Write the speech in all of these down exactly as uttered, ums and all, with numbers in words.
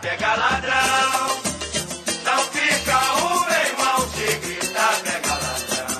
pega ladrão. Não fica um, meu irmão, se gritar, pega ladrão.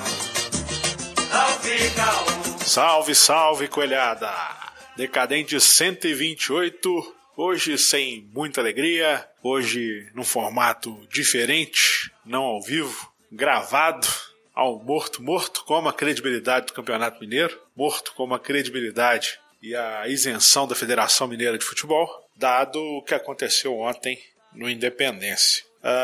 Não fica um. Salve, salve, coelhada! Decadente cento e vinte e oito, hoje sem muita alegria, hoje num formato diferente, não ao vivo, gravado ao morto, morto como a credibilidade do Campeonato Mineiro, morto como a credibilidade e a isenção da Federação Mineira de Futebol, dado o que aconteceu ontem no Independência.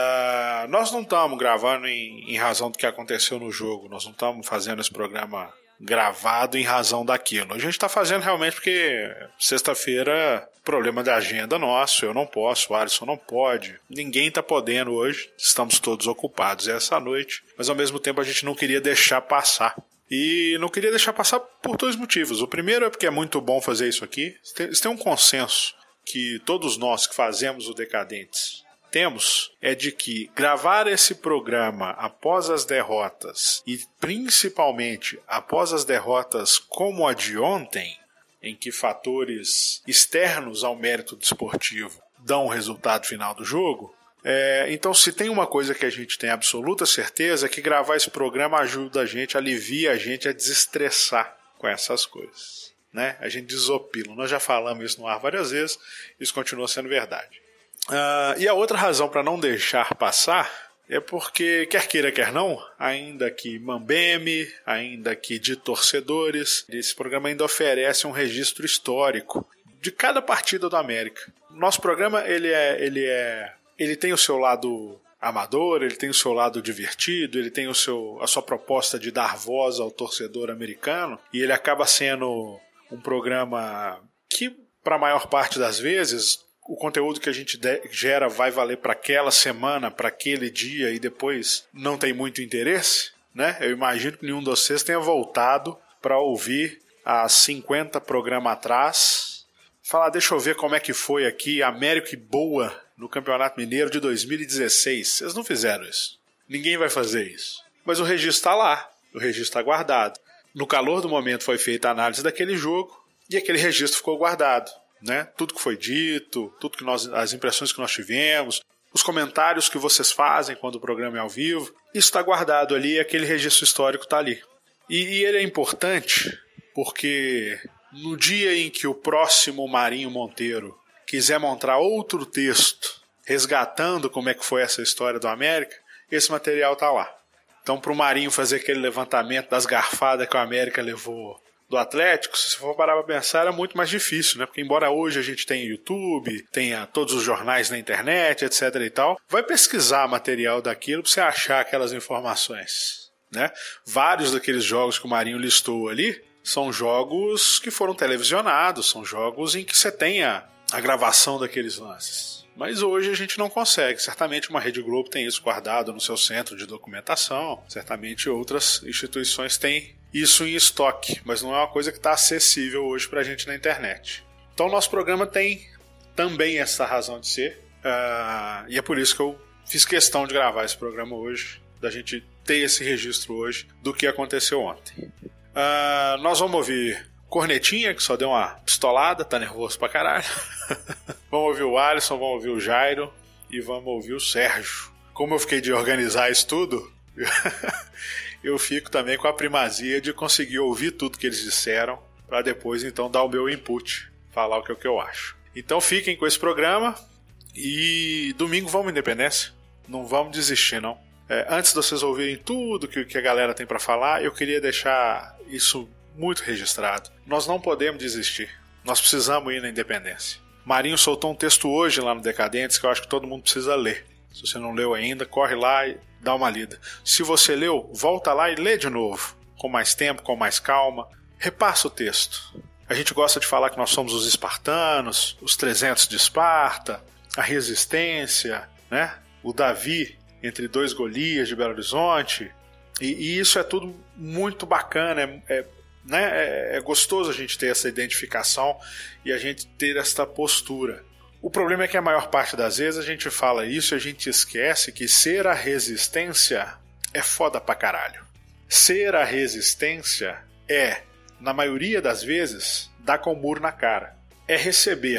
Uh, nós não estamos gravando em, em razão do que aconteceu no jogo, nós não estamos fazendo esse programa gravado em razão daquilo. A gente está fazendo realmente porque sexta-feira, problema da agenda nosso, eu não posso, o Alisson não pode, ninguém está podendo hoje, estamos todos ocupados essa noite, mas ao mesmo tempo a gente não queria deixar passar. E não queria deixar passar por dois motivos. O primeiro é porque é muito bom fazer isso aqui. Isso tem um consenso que todos nós que fazemos o Decadentes temos, é de que gravar esse programa após as derrotas, e principalmente após as derrotas como a de ontem, em que fatores externos ao mérito desportivo dão o resultado final do jogo, é, então se tem uma coisa que a gente tem absoluta certeza é que gravar esse programa ajuda a gente, alivia a gente a desestressar com essas coisas, né? A gente desopila. Nós já falamos isso no ar várias vezes, isso continua sendo verdade. Uh, e a outra razão para não deixar passar é porque, quer queira, quer não, ainda que mambeme, ainda que de torcedores, esse programa ainda oferece um registro histórico de cada partida do América. Nosso programa ele é, ele é, ele tem o seu lado amador, ele tem o seu lado divertido, ele tem o seu, a sua proposta de dar voz ao torcedor americano, e ele acaba sendo um programa que, para a maior parte das vezes, o conteúdo que a gente gera vai valer para aquela semana, para aquele dia, e depois não tem muito interesse, né? Eu imagino que nenhum de vocês tenha voltado para ouvir há cinquenta programas atrás, falar, deixa eu ver como é que foi aqui América e Boa no Campeonato Mineiro de dois mil e dezesseis. Vocês não fizeram isso. Ninguém vai fazer isso. Mas o registro está lá, o registro está guardado. No calor do momento foi feita a análise daquele jogo e aquele registro ficou guardado. Né? Tudo que foi dito, tudo que nós, as impressões que nós tivemos, os comentários que vocês fazem quando o programa é ao vivo, isso está guardado ali, aquele registro histórico está ali. E, e ele é importante porque no dia em que o próximo Marinho Monteiro quiser montar outro texto resgatando como é que foi essa história do América, esse material está lá. Então, para o Marinho fazer aquele levantamento das garfadas que o América levou do Atlético, se você for parar para pensar, era muito mais difícil, né? Porque embora hoje a gente tenha YouTube, tenha todos os jornais na internet, etc e tal, vai pesquisar material daquilo para você achar aquelas informações, né? Vários daqueles jogos que o Marinho listou ali são jogos que foram televisionados, são jogos em que você tenha a gravação daqueles lances. Mas hoje a gente não consegue. Certamente uma Rede Globo tem isso guardado no seu centro de documentação, certamente outras instituições têm isso em estoque, mas não é uma coisa que está acessível hoje para a gente na internet. Então o nosso programa tem também essa razão de ser, uh, e é por isso que eu fiz questão de gravar esse programa hoje, da gente ter esse registro hoje do que aconteceu ontem. Uh, nós vamos ouvir Cornetinha, que só deu uma pistolada, tá nervoso pra caralho. Vamos ouvir o Alisson, vamos ouvir o Jairo e vamos ouvir o Sérgio. Como eu fiquei de organizar isso tudo, eu fico também com a primazia de conseguir ouvir tudo que eles disseram para depois então dar o meu input, falar o que, é o que eu acho. Então fiquem com esse programa e domingo vamos Independência, não vamos desistir não. É, antes de vocês ouvirem tudo que, que a galera tem para falar, eu queria deixar isso muito registrado. Nós não podemos desistir, nós precisamos ir na Independência. Marinho soltou um texto hoje lá no Decadentes que eu acho que todo mundo precisa ler. Se você não leu ainda, corre lá e dá uma lida. Se você leu, volta lá e lê de novo, com mais tempo, com mais calma. Repassa o texto. A gente gosta de falar que nós somos os espartanos, os trezentos de Esparta, a resistência, né? O Davi entre dois Golias de Belo Horizonte. E, e isso é tudo muito bacana, é, é, né? é, é gostoso a gente ter essa identificação e a gente ter essa postura. O problema é que a maior parte das vezes a gente fala isso e a gente esquece que ser a resistência é foda pra caralho. Ser a resistência é, na maioria das vezes, dar com o muro na cara. É receber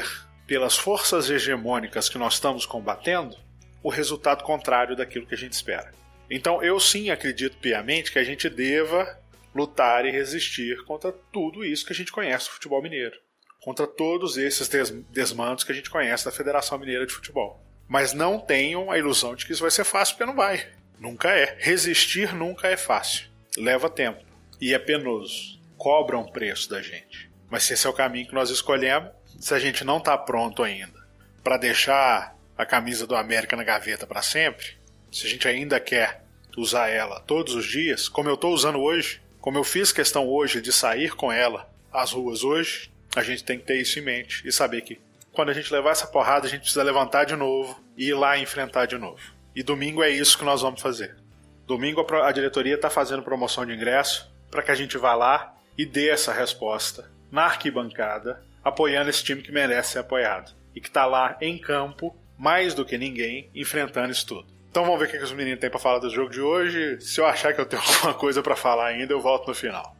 pelas forças hegemônicas que nós estamos combatendo, o resultado contrário daquilo que a gente espera. Então eu sim acredito piamente que a gente deva lutar e resistir contra tudo isso que a gente conhece do futebol mineiro. Contra todos esses des- desmandos que a gente conhece da Federação Mineira de Futebol. Mas não tenham a ilusão de que isso vai ser fácil, porque não vai. Nunca é. Resistir nunca é fácil. Leva tempo. E é penoso. Cobra um preço da gente. Mas se esse é o caminho que nós escolhemos, se a gente não está pronto ainda para deixar a camisa do América na gaveta para sempre, se a gente ainda quer usar ela todos os dias, como eu estou usando hoje, como eu fiz questão hoje de sair com ela às ruas hoje, a gente tem que ter isso em mente e saber que quando a gente levar essa porrada, a gente precisa levantar de novo e ir lá enfrentar de novo. E domingo é isso que nós vamos fazer. Domingo a diretoria está fazendo promoção de ingresso para que a gente vá lá e dê essa resposta na arquibancada, apoiando esse time que merece ser apoiado e que está lá em campo, mais do que ninguém, enfrentando isso tudo. Então vamos ver o que os meninos têm para falar do jogo de hoje. Se eu achar que eu tenho alguma coisa para falar ainda, eu volto no final.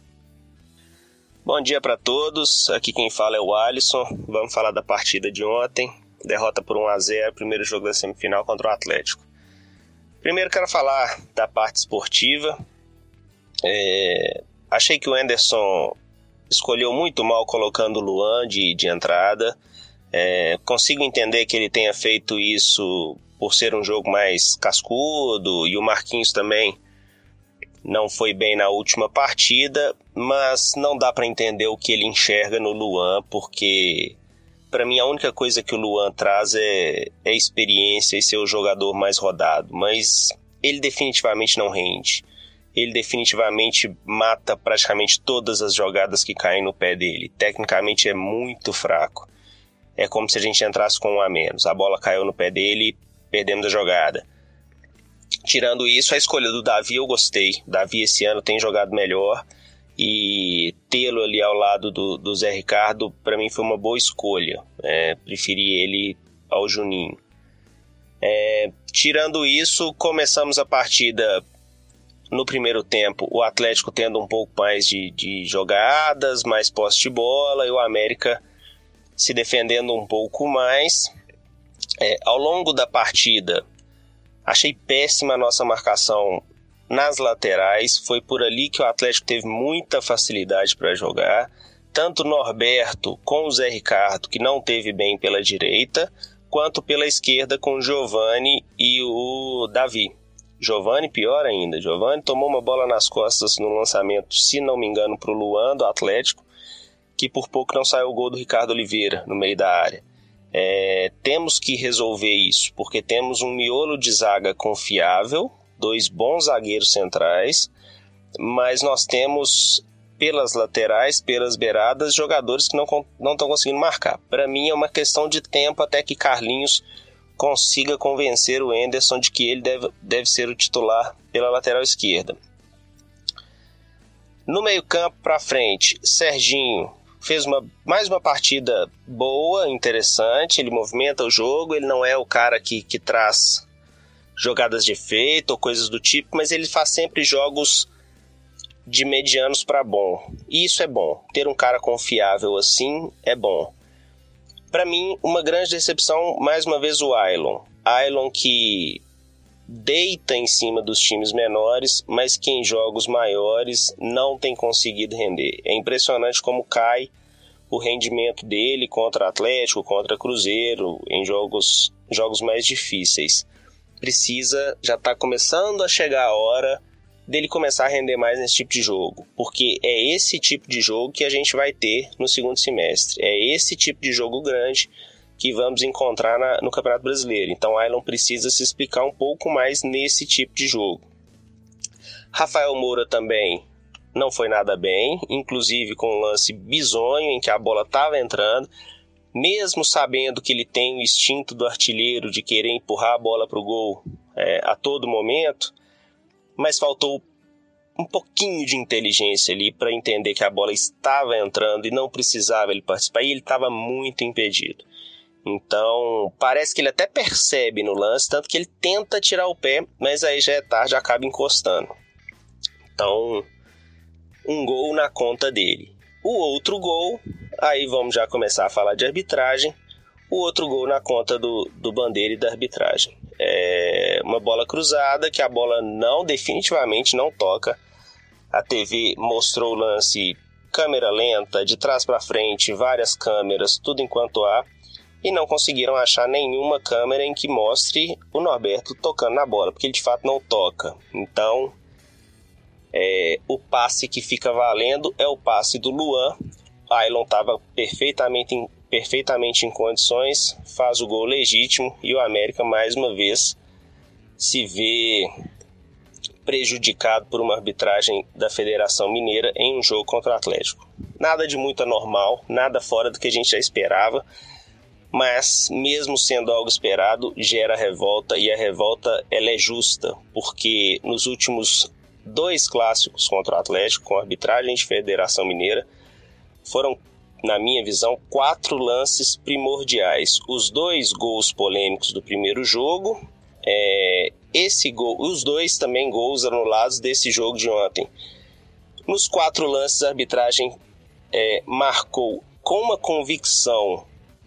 Bom dia para todos, aqui quem fala é o Alisson. Vamos falar da partida de ontem, derrota por um a zero, primeiro jogo da semifinal contra o Atlético. Primeiro quero falar da parte esportiva. É... Achei que o Anderson escolheu muito mal colocando o Luan de, de entrada. É... Consigo entender que ele tenha feito isso por ser um jogo mais cascudo, e o Marquinhos também não foi bem na última partida, mas não dá para entender o que ele enxerga no Luan, porque para mim a única coisa que o Luan traz é, é experiência e ser o jogador mais rodado, mas ele definitivamente não rende. Ele definitivamente mata praticamente todas as jogadas que caem no pé dele. Tecnicamente é muito fraco. É como se a gente entrasse com um a menos. A bola caiu no pé dele, perdemos a jogada. Tirando isso, a escolha do Davi eu gostei. Davi esse ano tem jogado melhor e tê-lo ali ao lado do, do Zé Ricardo, para mim foi uma boa escolha. É, preferi ele ao Juninho. É, tirando isso, começamos a partida no primeiro tempo, o Atlético tendo um pouco mais de, de jogadas, mais posse de bola, e o América se defendendo um pouco mais. É, ao longo da partida, achei péssima a nossa marcação nas laterais. Foi por ali que o Atlético teve muita facilidade para jogar. Tanto o Norberto com o Zé Ricardo, que não teve bem pela direita, quanto pela esquerda com o Giovani e o Davi. Giovani pior ainda. Giovani tomou uma bola nas costas no lançamento, se não me engano, para o Luan do Atlético, que por pouco não saiu o gol do Ricardo Oliveira no meio da área. É, temos que resolver isso, porque temos um miolo de zaga confiável, dois bons zagueiros centrais, mas nós temos pelas laterais, pelas beiradas, jogadores que não não estão conseguindo marcar. Para mim é uma questão de tempo até que Carlinhos consiga convencer o Anderson de que ele deve, deve ser o titular pela lateral esquerda. No meio campo para frente, Serginho fez uma, mais uma partida boa, interessante, ele movimenta o jogo, ele não é o cara que, que traz jogadas de efeito ou coisas do tipo, mas ele faz sempre jogos de medianos para bom, e isso é bom, ter um cara confiável assim é bom. Para mim, uma grande decepção, mais uma vez o Ailon, Ailon que deita em cima dos times menores, mas que em jogos maiores não tem conseguido render. É impressionante como cai o rendimento dele contra Atlético, contra Cruzeiro, em jogos, jogos mais difíceis. Precisa, já está começando a chegar a hora dele começar a render mais nesse tipo de jogo, porque é esse tipo de jogo que a gente vai ter no segundo semestre. É esse tipo de jogo grande que vamos encontrar na, no Campeonato Brasileiro. Então o Ailon precisa se explicar um pouco mais nesse tipo de jogo. Rafael Moura também não foi nada bem, inclusive com um lance bizonho em que a bola estava entrando, mesmo sabendo que ele tem o instinto do artilheiro de querer empurrar a bola para o gol é, a todo momento, mas faltou um pouquinho de inteligência ali para entender que a bola estava entrando e não precisava ele participar, e ele estava muito impedido. Então, parece que ele até percebe no lance, tanto que ele tenta tirar o pé, mas aí já é tarde, acaba encostando. Então, um gol na conta dele. O outro gol, aí vamos já começar a falar de arbitragem, o outro gol na conta do, do Bandeira e da arbitragem. É uma bola cruzada que a bola não, definitivamente não toca. A T V mostrou o lance, câmera lenta, de trás para frente, várias câmeras, tudo enquanto há, e não conseguiram achar nenhuma câmera em que mostre o Norberto tocando na bola, porque ele de fato não toca. Então, é, o passe que fica valendo é o passe do Luan. Ailon estava perfeitamente em, perfeitamente em condições, faz o gol legítimo e o América mais uma vez se vê prejudicado por uma arbitragem da Federação Mineira em um jogo contra o Atlético. Nada de muito anormal, nada fora do que a gente já esperava, mas mesmo sendo algo esperado, gera revolta, e a revolta ela é justa, porque nos últimos dois clássicos contra o Atlético, com a arbitragem de Federação Mineira, foram, na minha visão, quatro lances primordiais. Os dois gols polêmicos do primeiro jogo, é, esse gol, os dois também gols anulados desse jogo de ontem. Nos quatro lances, a arbitragem é, marcou com uma convicção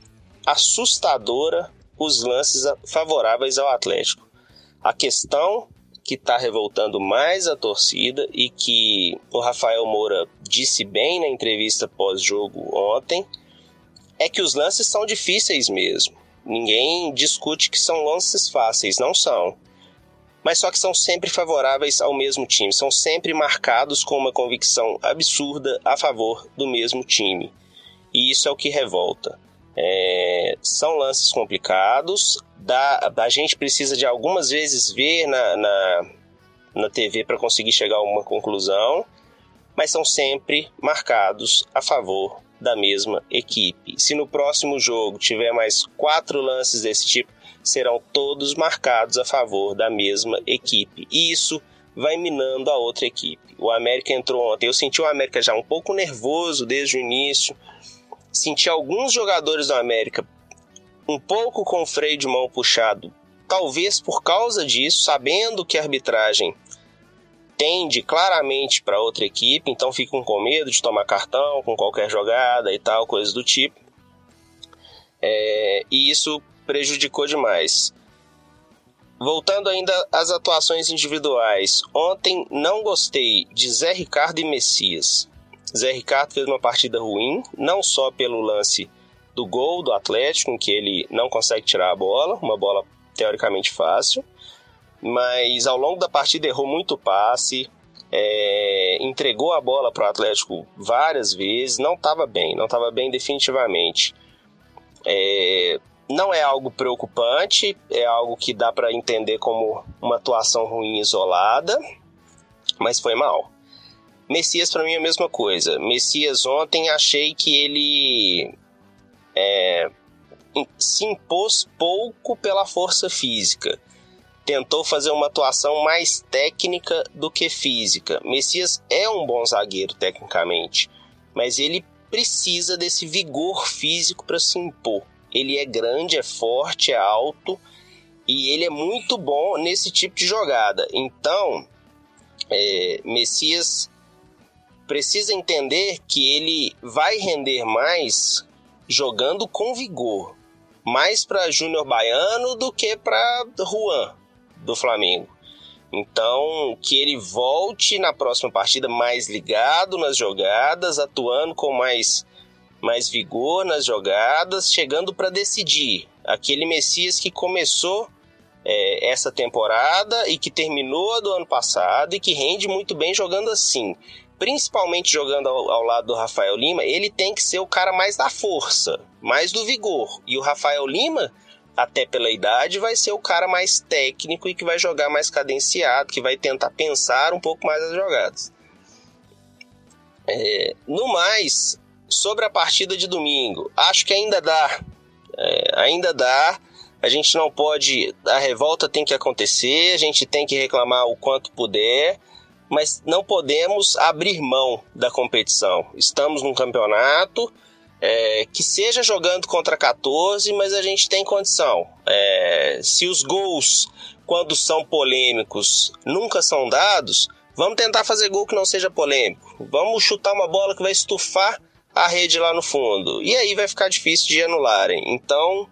assustadora os lances favoráveis ao Atlético. A questão que está revoltando mais a torcida e que o Rafael Moura disse bem na entrevista pós-jogo ontem é que os lances são difíceis mesmo. Ninguém discute que são lances fáceis, não são. Mas só que são sempre favoráveis ao mesmo time, são sempre marcados com uma convicção absurda a favor do mesmo time. E isso é o que revolta. É, são lances complicados, dá, a gente precisa de algumas vezes ver na, na, na T V para conseguir chegar a uma conclusão, mas são sempre marcados a favor da mesma equipe. Se no próximo jogo tiver mais quatro lances desse tipo, serão todos marcados a favor da mesma equipe. E isso vai minando a outra equipe. O América entrou ontem, eu senti o América já um pouco nervoso desde o início, senti alguns jogadores do América um pouco com o freio de mão puxado, talvez por causa disso, sabendo que a arbitragem tende claramente para outra equipe, então ficam com medo de tomar cartão com qualquer jogada e tal, coisas do tipo. É, e isso prejudicou demais. Voltando ainda às atuações individuais, ontem não gostei de Zé Ricardo e Messias. Zé Ricardo fez uma partida ruim, não só pelo lance do gol do Atlético, em que ele não consegue tirar a bola, uma bola teoricamente fácil, mas ao longo da partida errou muito passe, é, entregou a bola para o Atlético várias vezes, não estava bem, não estava bem definitivamente. É, não é algo preocupante, é algo que dá para entender como uma atuação ruim isolada, mas foi mal. Messias para mim é a mesma coisa. Messias ontem achei que ele é, se impôs pouco pela força física. Tentou fazer uma atuação mais técnica do que física. Messias é um bom zagueiro tecnicamente, mas ele precisa desse vigor físico para se impor. Ele é grande, é forte, é alto e ele é muito bom nesse tipo de jogada. Então, é, Messias precisa entender que ele vai render mais jogando com vigor, mais para Júnior Baiano do que para Juan do Flamengo. Então, que ele volte na próxima partida mais ligado nas jogadas, atuando com mais, mais vigor nas jogadas, chegando para decidir. Aquele Messias que começou é, essa temporada e que terminou a do ano passado e que rende muito bem jogando assim. Principalmente jogando ao, ao lado do Rafael Lima, ele tem que ser o cara mais da força, mais do vigor. E o Rafael Lima, até pela idade, vai ser o cara mais técnico e que vai jogar mais cadenciado, que vai tentar pensar um pouco mais as jogadas. É, no mais, sobre a partida de domingo, acho que ainda dá. É, ainda dá. A gente não pode... A revolta tem que acontecer, a gente tem que reclamar o quanto puder, mas não podemos abrir mão da competição. Estamos num campeonato é, que seja jogando contra catorze, mas a gente tem condição. É, se os gols, quando são polêmicos, nunca são dados, vamos tentar fazer gol que não seja polêmico. Vamos chutar uma bola que vai estufar a rede lá no fundo. E aí vai ficar difícil de anularem. Então,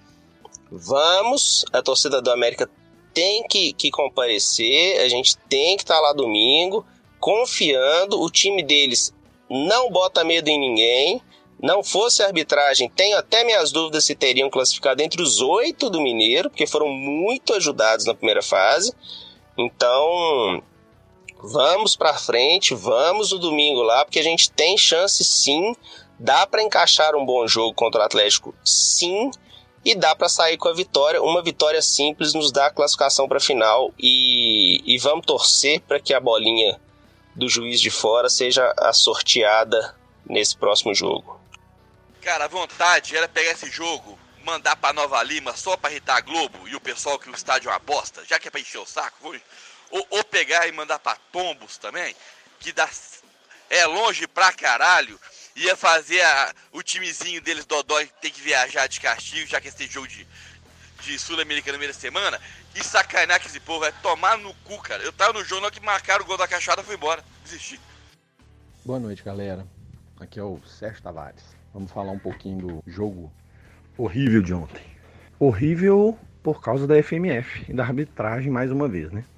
vamos, a torcida do América tem que, que comparecer, a gente tem que estar lá domingo, confiando, o time deles não bota medo em ninguém. Não fosse a arbitragem, tenho até minhas dúvidas se teriam classificado entre os oito do Mineiro, porque foram muito ajudados na primeira fase. Então, vamos para frente, vamos no domingo lá, porque a gente tem chance sim, dá para encaixar um bom jogo contra o Atlético sim, e dá para sair com a vitória. Uma vitória simples nos dá a classificação para a final, e, e vamos torcer para que a bolinha do Juiz de Fora seja a sorteada nesse próximo jogo. Cara, a vontade era pegar esse jogo, mandar pra Nova Lima só pra irritar a Globo e o pessoal que o estádio é uma bosta, já que é pra encher o saco, vou... ou, ou pegar e mandar pra Tombos também, que dá... é longe pra caralho, ia fazer a... o timezinho deles Dodói ter que viajar de castigo, já que esse jogo de, de Sul-Americana no meio da semana, e sacanear que esse povo vai tomar no cu, cara. Eu tava no jogo, na que marcaram o gol da Caixada, fui embora, desisti. Boa noite, galera. Aqui é o Sérgio Tavares. Vamos falar um pouquinho do jogo horrível de ontem. Horrível por causa da F M F e da arbitragem mais uma vez, né?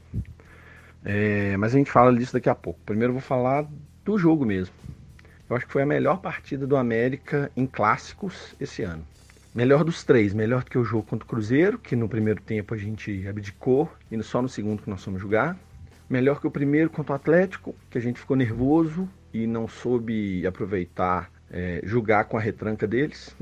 É, mas a gente fala disso daqui a pouco. Primeiro eu vou falar do jogo mesmo. Eu acho que foi a melhor partida do América em clássicos esse ano. Melhor dos três. Melhor do que o jogo contra o Cruzeiro, que no primeiro tempo a gente abdicou e só no segundo que nós fomos jogar. Melhor que o primeiro contra o Atlético, que a gente ficou nervoso e não soube aproveitar, é, jogar com a retranca deles.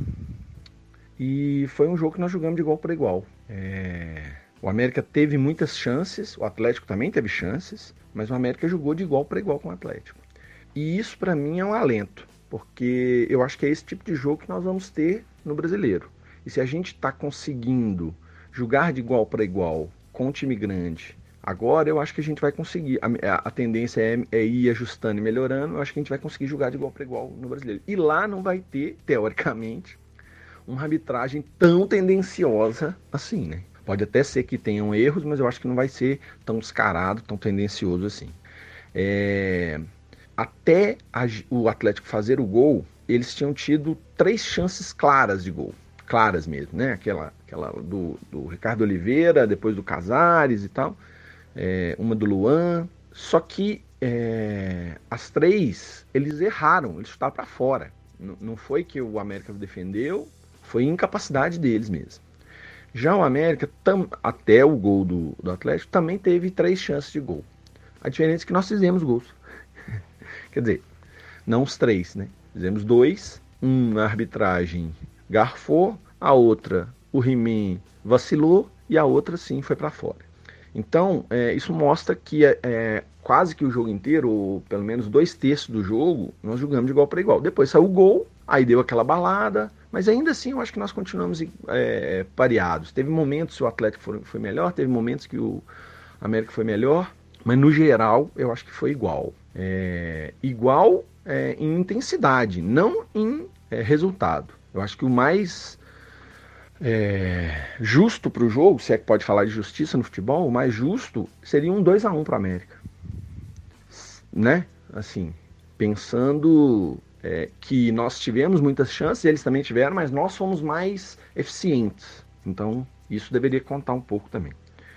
E foi um jogo que nós jogamos de igual para igual. É... O América teve muitas chances, o Atlético também teve chances, mas o América jogou de igual para igual com o Atlético. E isso para mim é um alento, porque eu acho que é esse tipo de jogo que nós vamos ter no Brasileiro. E se a gente está conseguindo jogar de igual para igual com um time grande, agora eu acho que a gente vai conseguir. A, a tendência é, é ir ajustando e melhorando, eu acho que a gente vai conseguir jogar de igual para igual no Brasileiro. E lá não vai ter, teoricamente, uma arbitragem tão tendenciosa assim, né? Pode até ser que tenham erros, mas eu acho que não vai ser tão descarado, tão tendencioso assim. É... Até a, o Atlético fazer o gol, eles tinham tido três chances claras de gol. Claras mesmo, né? Aquela, aquela do, do Ricardo Oliveira, depois do Casares e tal. É, uma do Luan. Só que é, as três, eles erraram, eles chutaram para fora. N- não foi que o América defendeu, foi incapacidade deles mesmo. Já o América, tam, até o gol do, do Atlético, também teve três chances de gol. A diferença é que nós fizemos gols. Quer dizer, não os três, né? Fizemos dois, um na arbitragem garfou, a outra o He-Man vacilou e a outra sim foi para fora. Então, é, isso mostra que é, é, quase que o jogo inteiro, ou pelo menos dois terços do jogo, nós jogamos de igual para igual. Depois saiu o gol, aí deu aquela balada, mas ainda assim eu acho que nós continuamos é, pareados. Teve momentos que o Atlético foi, foi melhor, teve momentos que o América foi melhor, mas no geral eu acho que foi igual. É, igual é, em intensidade, não em é, resultado. Eu acho que o mais é, justo para o jogo, se é que pode falar de justiça no futebol, o mais justo seria um dois a um para o América. Né? Assim, pensando é, que nós tivemos muitas chances, eles também tiveram, mas nós fomos mais eficientes. Então, isso deveria contar um pouco também.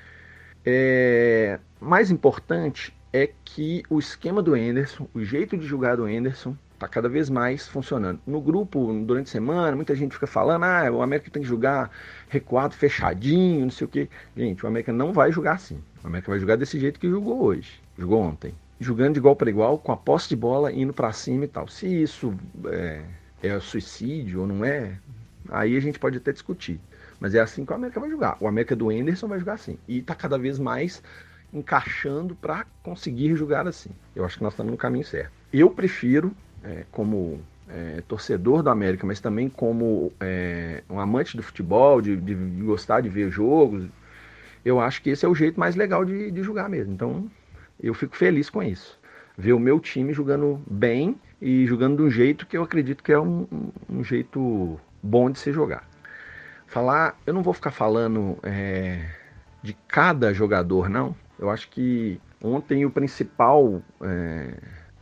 É, mais importante é que o esquema do Anderson, o jeito de jogar do Anderson, está cada vez mais funcionando. No grupo, durante a semana, muita gente fica falando, ah, o América tem que jogar recuado, fechadinho, não sei o quê. Gente, o América não vai jogar assim. O América vai jogar desse jeito que jogou hoje, jogou ontem. Jogando de igual para igual, com a posse de bola, indo para cima e tal. Se isso é, é suicídio ou não é, aí a gente pode até discutir. Mas é assim que o América vai jogar. O América do Anderson vai jogar assim. E está cada vez mais encaixando para conseguir jogar assim. Eu acho que nós estamos no caminho certo. Eu prefiro, é, como é, torcedor do América, mas também como é, um amante do futebol, de, de gostar de ver jogos, eu acho que esse é o jeito mais legal de, de jogar mesmo. Então, eu fico feliz com isso. Ver o meu time jogando bem e jogando de um jeito que eu acredito que é um, um, um jeito bom de se jogar. Falar, eu não vou ficar falando é, de cada jogador, não. Eu acho que ontem o principal é,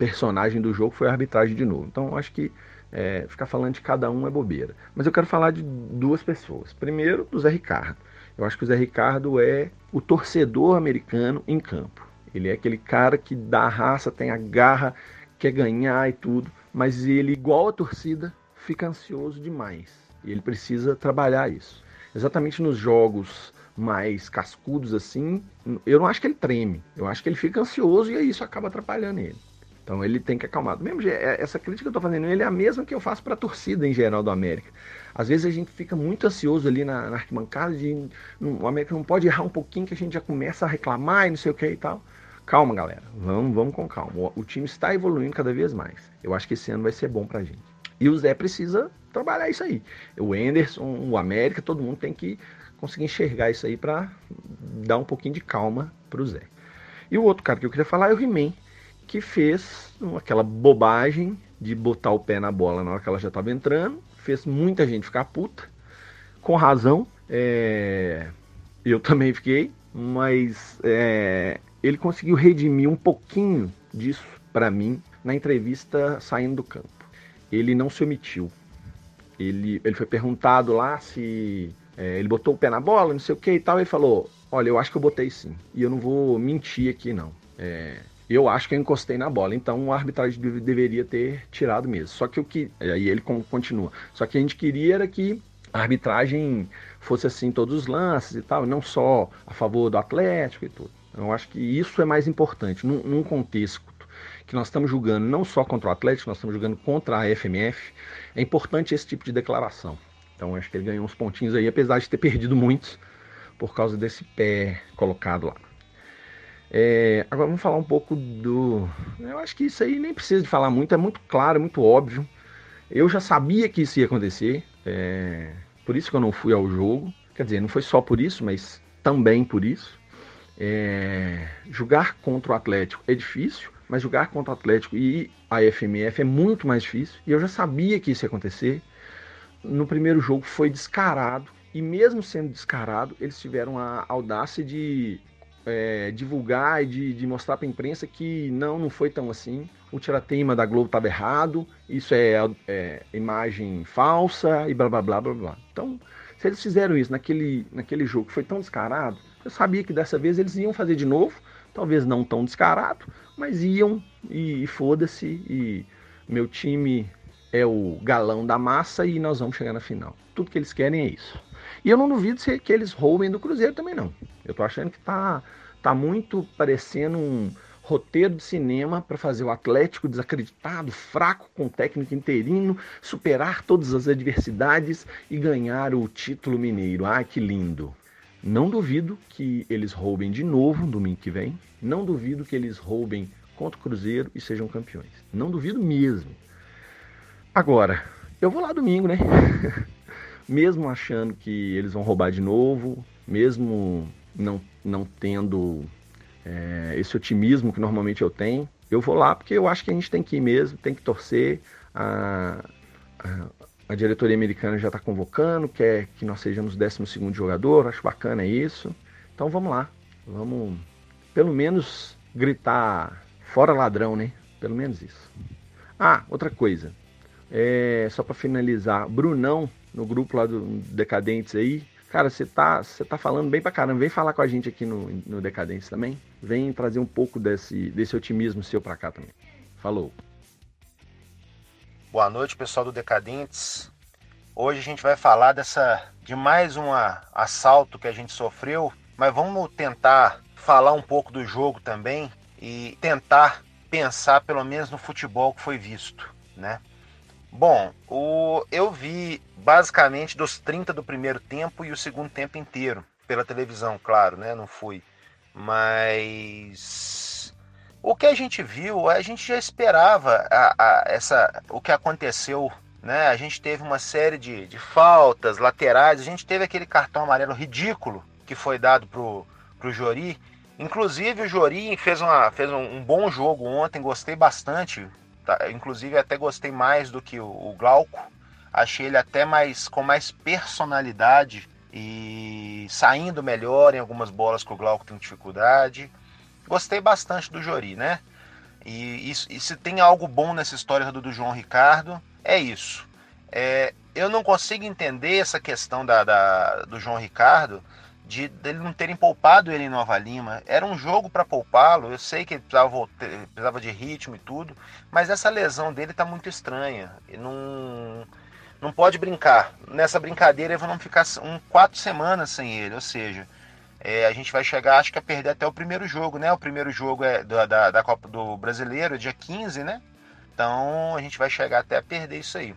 personagem do jogo foi a arbitragem de novo. Então, acho que é, ficar falando de cada um é bobeira. Mas eu quero falar de duas pessoas. Primeiro, do Zé Ricardo. Eu acho que o Zé Ricardo é o torcedor americano em campo. Ele é aquele cara que dá a raça, tem a garra, quer ganhar e tudo, mas ele, igual a torcida, fica ansioso demais. E ele precisa trabalhar isso. Exatamente nos jogos mais cascudos assim, eu não acho que ele treme. Eu acho que ele fica ansioso e isso acaba atrapalhando ele. Então ele tem que acalmar. Do mesmo jeito, essa crítica que eu estou fazendo ele é a mesma que eu faço para a torcida em geral do América. Às vezes a gente fica muito ansioso ali na, na arquibancada, de, o América não pode errar um pouquinho que a gente já começa a reclamar e não sei o que e tal. Calma, galera, vamos, vamos com calma. O, o time está evoluindo cada vez mais. Eu acho que esse ano vai ser bom pra gente. E o Zé precisa trabalhar isso aí. O Anderson, o América, todo mundo tem que conseguir enxergar isso aí para dar um pouquinho de calma pro Zé. E o outro cara que eu queria falar é o He-Man, que fez aquela bobagem de botar o pé na bola na hora que ela já estava entrando, fez muita gente ficar puta, com razão, é... eu também fiquei, mas é... ele conseguiu redimir um pouquinho disso para mim na entrevista saindo do campo. Ele não se omitiu, ele, ele foi perguntado lá se é, ele botou o pé na bola, não sei o que e tal, ele falou, olha, eu acho que eu botei sim, e eu não vou mentir aqui não, é... eu acho que eu encostei na bola, então a arbitragem deveria ter tirado mesmo. Só que o que. Aí ele continua. Só que a gente queria era que a arbitragem fosse assim todos os lances e tal, não só a favor do Atlético e tudo. Eu acho que isso é mais importante. Num, num contexto que nós estamos julgando não só contra o Atlético, nós estamos julgando contra a F M F, é importante esse tipo de declaração. Então acho que ele ganhou uns pontinhos aí, apesar de ter perdido muitos por causa desse pé colocado lá. É, agora vamos falar um pouco do... Eu acho que isso aí nem precisa de falar muito, é muito claro, é muito óbvio. Eu já sabia que isso ia acontecer, é, por isso que eu não fui ao jogo. Quer dizer, não foi só por isso, mas também por isso. É, jogar contra o Atlético é difícil, mas jogar contra o Atlético e a F M F é muito mais difícil. E eu já sabia que isso ia acontecer. No primeiro jogo foi descarado, e mesmo sendo descarado, eles tiveram a audácia de... É, divulgar e de, de mostrar para a imprensa que não, não foi tão assim. O tirateima da Globo estava errado, isso é, é imagem falsa e blá blá blá blá blá. Então, se eles fizeram isso naquele, naquele jogo que foi tão descarado, eu sabia que dessa vez eles iam fazer de novo, talvez não tão descarado, mas iam e, e foda-se, e meu time é o galão da massa e nós vamos chegar na final. Tudo que eles querem é isso. E eu não duvido ser que eles roubem do Cruzeiro também não. Eu tô achando que tá, tá muito parecendo um roteiro de cinema para fazer o Atlético desacreditado, fraco, com técnico interino, superar todas as adversidades e ganhar o título mineiro. Ah, que lindo! Não duvido que eles roubem de novo domingo que vem. Não duvido que eles roubem contra o Cruzeiro e sejam campeões. Não duvido mesmo. Agora, eu vou lá domingo, né? Mesmo achando que eles vão roubar de novo, mesmo não, não tendo é, esse otimismo que normalmente eu tenho, eu vou lá porque eu acho que a gente tem que ir mesmo, tem que torcer. A, a, a diretoria americana já está convocando, quer que nós sejamos o décimo segundo jogador, acho bacana isso. Então vamos lá, vamos pelo menos gritar fora ladrão, né? Pelo menos isso. Ah, outra coisa, é, só para finalizar, Brunão, no grupo lá do Decadentes aí, cara, você tá, você tá falando bem pra caramba, vem falar com a gente aqui no, no Decadentes também, vem trazer um pouco desse, desse otimismo seu pra cá também. Falou. Boa noite, pessoal do Decadentes. Hoje a gente vai falar dessa, de mais um assalto que a gente sofreu, mas vamos tentar falar um pouco do jogo também e tentar pensar pelo menos no futebol que foi visto, né? Bom, o, eu vi basicamente dos trinta do primeiro tempo e o segundo tempo inteiro, pela televisão, claro, né? Não fui. Mas o que a gente viu, a gente já esperava a, a, essa, o que aconteceu, né? A gente teve uma série de, de faltas laterais, a gente teve aquele cartão amarelo ridículo que foi dado pro, pro Jori. Inclusive o Jori fez, uma, fez um, um bom jogo ontem, gostei bastante. Tá, inclusive até gostei mais do que o, o Glauco, achei ele até mais com mais personalidade e saindo melhor em algumas bolas que o Glauco tem dificuldade. Gostei bastante do Jori, né? E, isso, e se tem algo bom nessa história do, do João Ricardo, é isso. É, eu não consigo entender essa questão da, da, do João Ricardo, de dele não terem poupado ele em Nova Lima. Era um jogo para poupá-lo, eu sei que ele precisava, voltar, precisava de ritmo e tudo, mas essa lesão dele tá muito estranha. Ele não, não pode brincar. Nessa brincadeira vão ficar um, quatro semanas sem ele, ou seja, é, a gente vai chegar, acho que a perder até o primeiro jogo, né? O primeiro jogo é da, da, da Copa do Brasileiro, dia quinze, né? Então a gente vai chegar até a perder isso aí.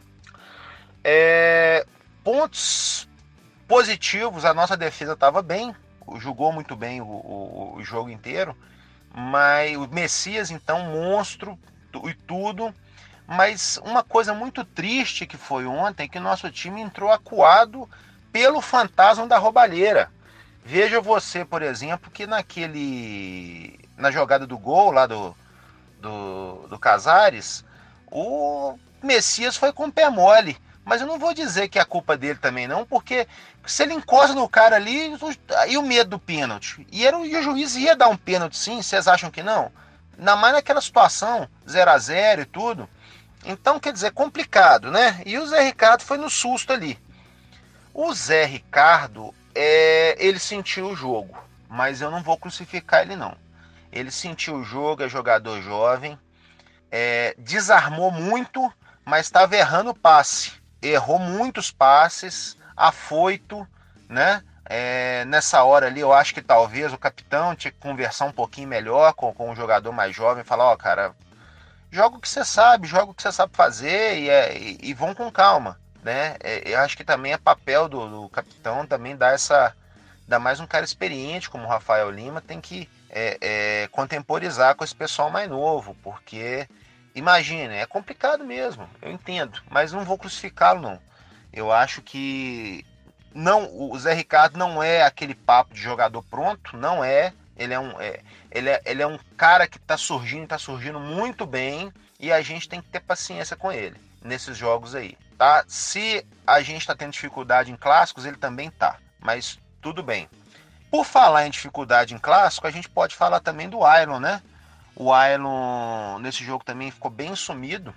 É, pontos positivos, a nossa defesa estava bem, jogou muito bem o, o, o jogo inteiro, mas o Messias, então, monstro e tudo, mas uma coisa muito triste que foi ontem, que o nosso time entrou acuado pelo fantasma da roubalheira. Veja você, por exemplo, que naquele na jogada do gol lá do, do, do Casares, o Messias foi com o pé mole. Mas eu não vou dizer que é a culpa dele também não, porque se ele encosta no cara ali, aí o medo do pênalti. E, era, e o juiz ia dar um pênalti sim, vocês acham que não? Ainda mais naquela situação, zero a zero e tudo. Então, quer dizer, complicado, né? E o Zé Ricardo foi no susto ali. O Zé Ricardo, é, ele sentiu o jogo, mas eu não vou crucificar ele não. Ele sentiu o jogo, é jogador jovem, é, desarmou muito, mas estava errando o passe. Errou muitos passes, afoito, né? É, nessa hora ali, eu acho que talvez o capitão tinha que conversar um pouquinho melhor com, com um jogador mais jovem, falar, ó, oh, cara, joga o que você sabe, joga o que você sabe fazer e, é, e, e vão com calma, né? É, eu acho que também é papel do, do capitão também dar essa, dar mais um cara experiente como o Rafael Lima, tem que é, é, contemporizar com esse pessoal mais novo, porque imagine, é complicado mesmo, eu entendo, mas não vou crucificá-lo não. Eu acho que não, o Zé Ricardo não é aquele papo de jogador pronto, não é. Ele é um, é, ele é, ele é um cara que está surgindo, está surgindo muito bem e a gente tem que ter paciência com ele nesses jogos aí, tá? Se a gente está tendo dificuldade em clássicos, ele também tá, mas tudo bem. Por falar em dificuldade em clássico, a gente pode falar também do Ailon, né? O Ailon nesse jogo também ficou bem sumido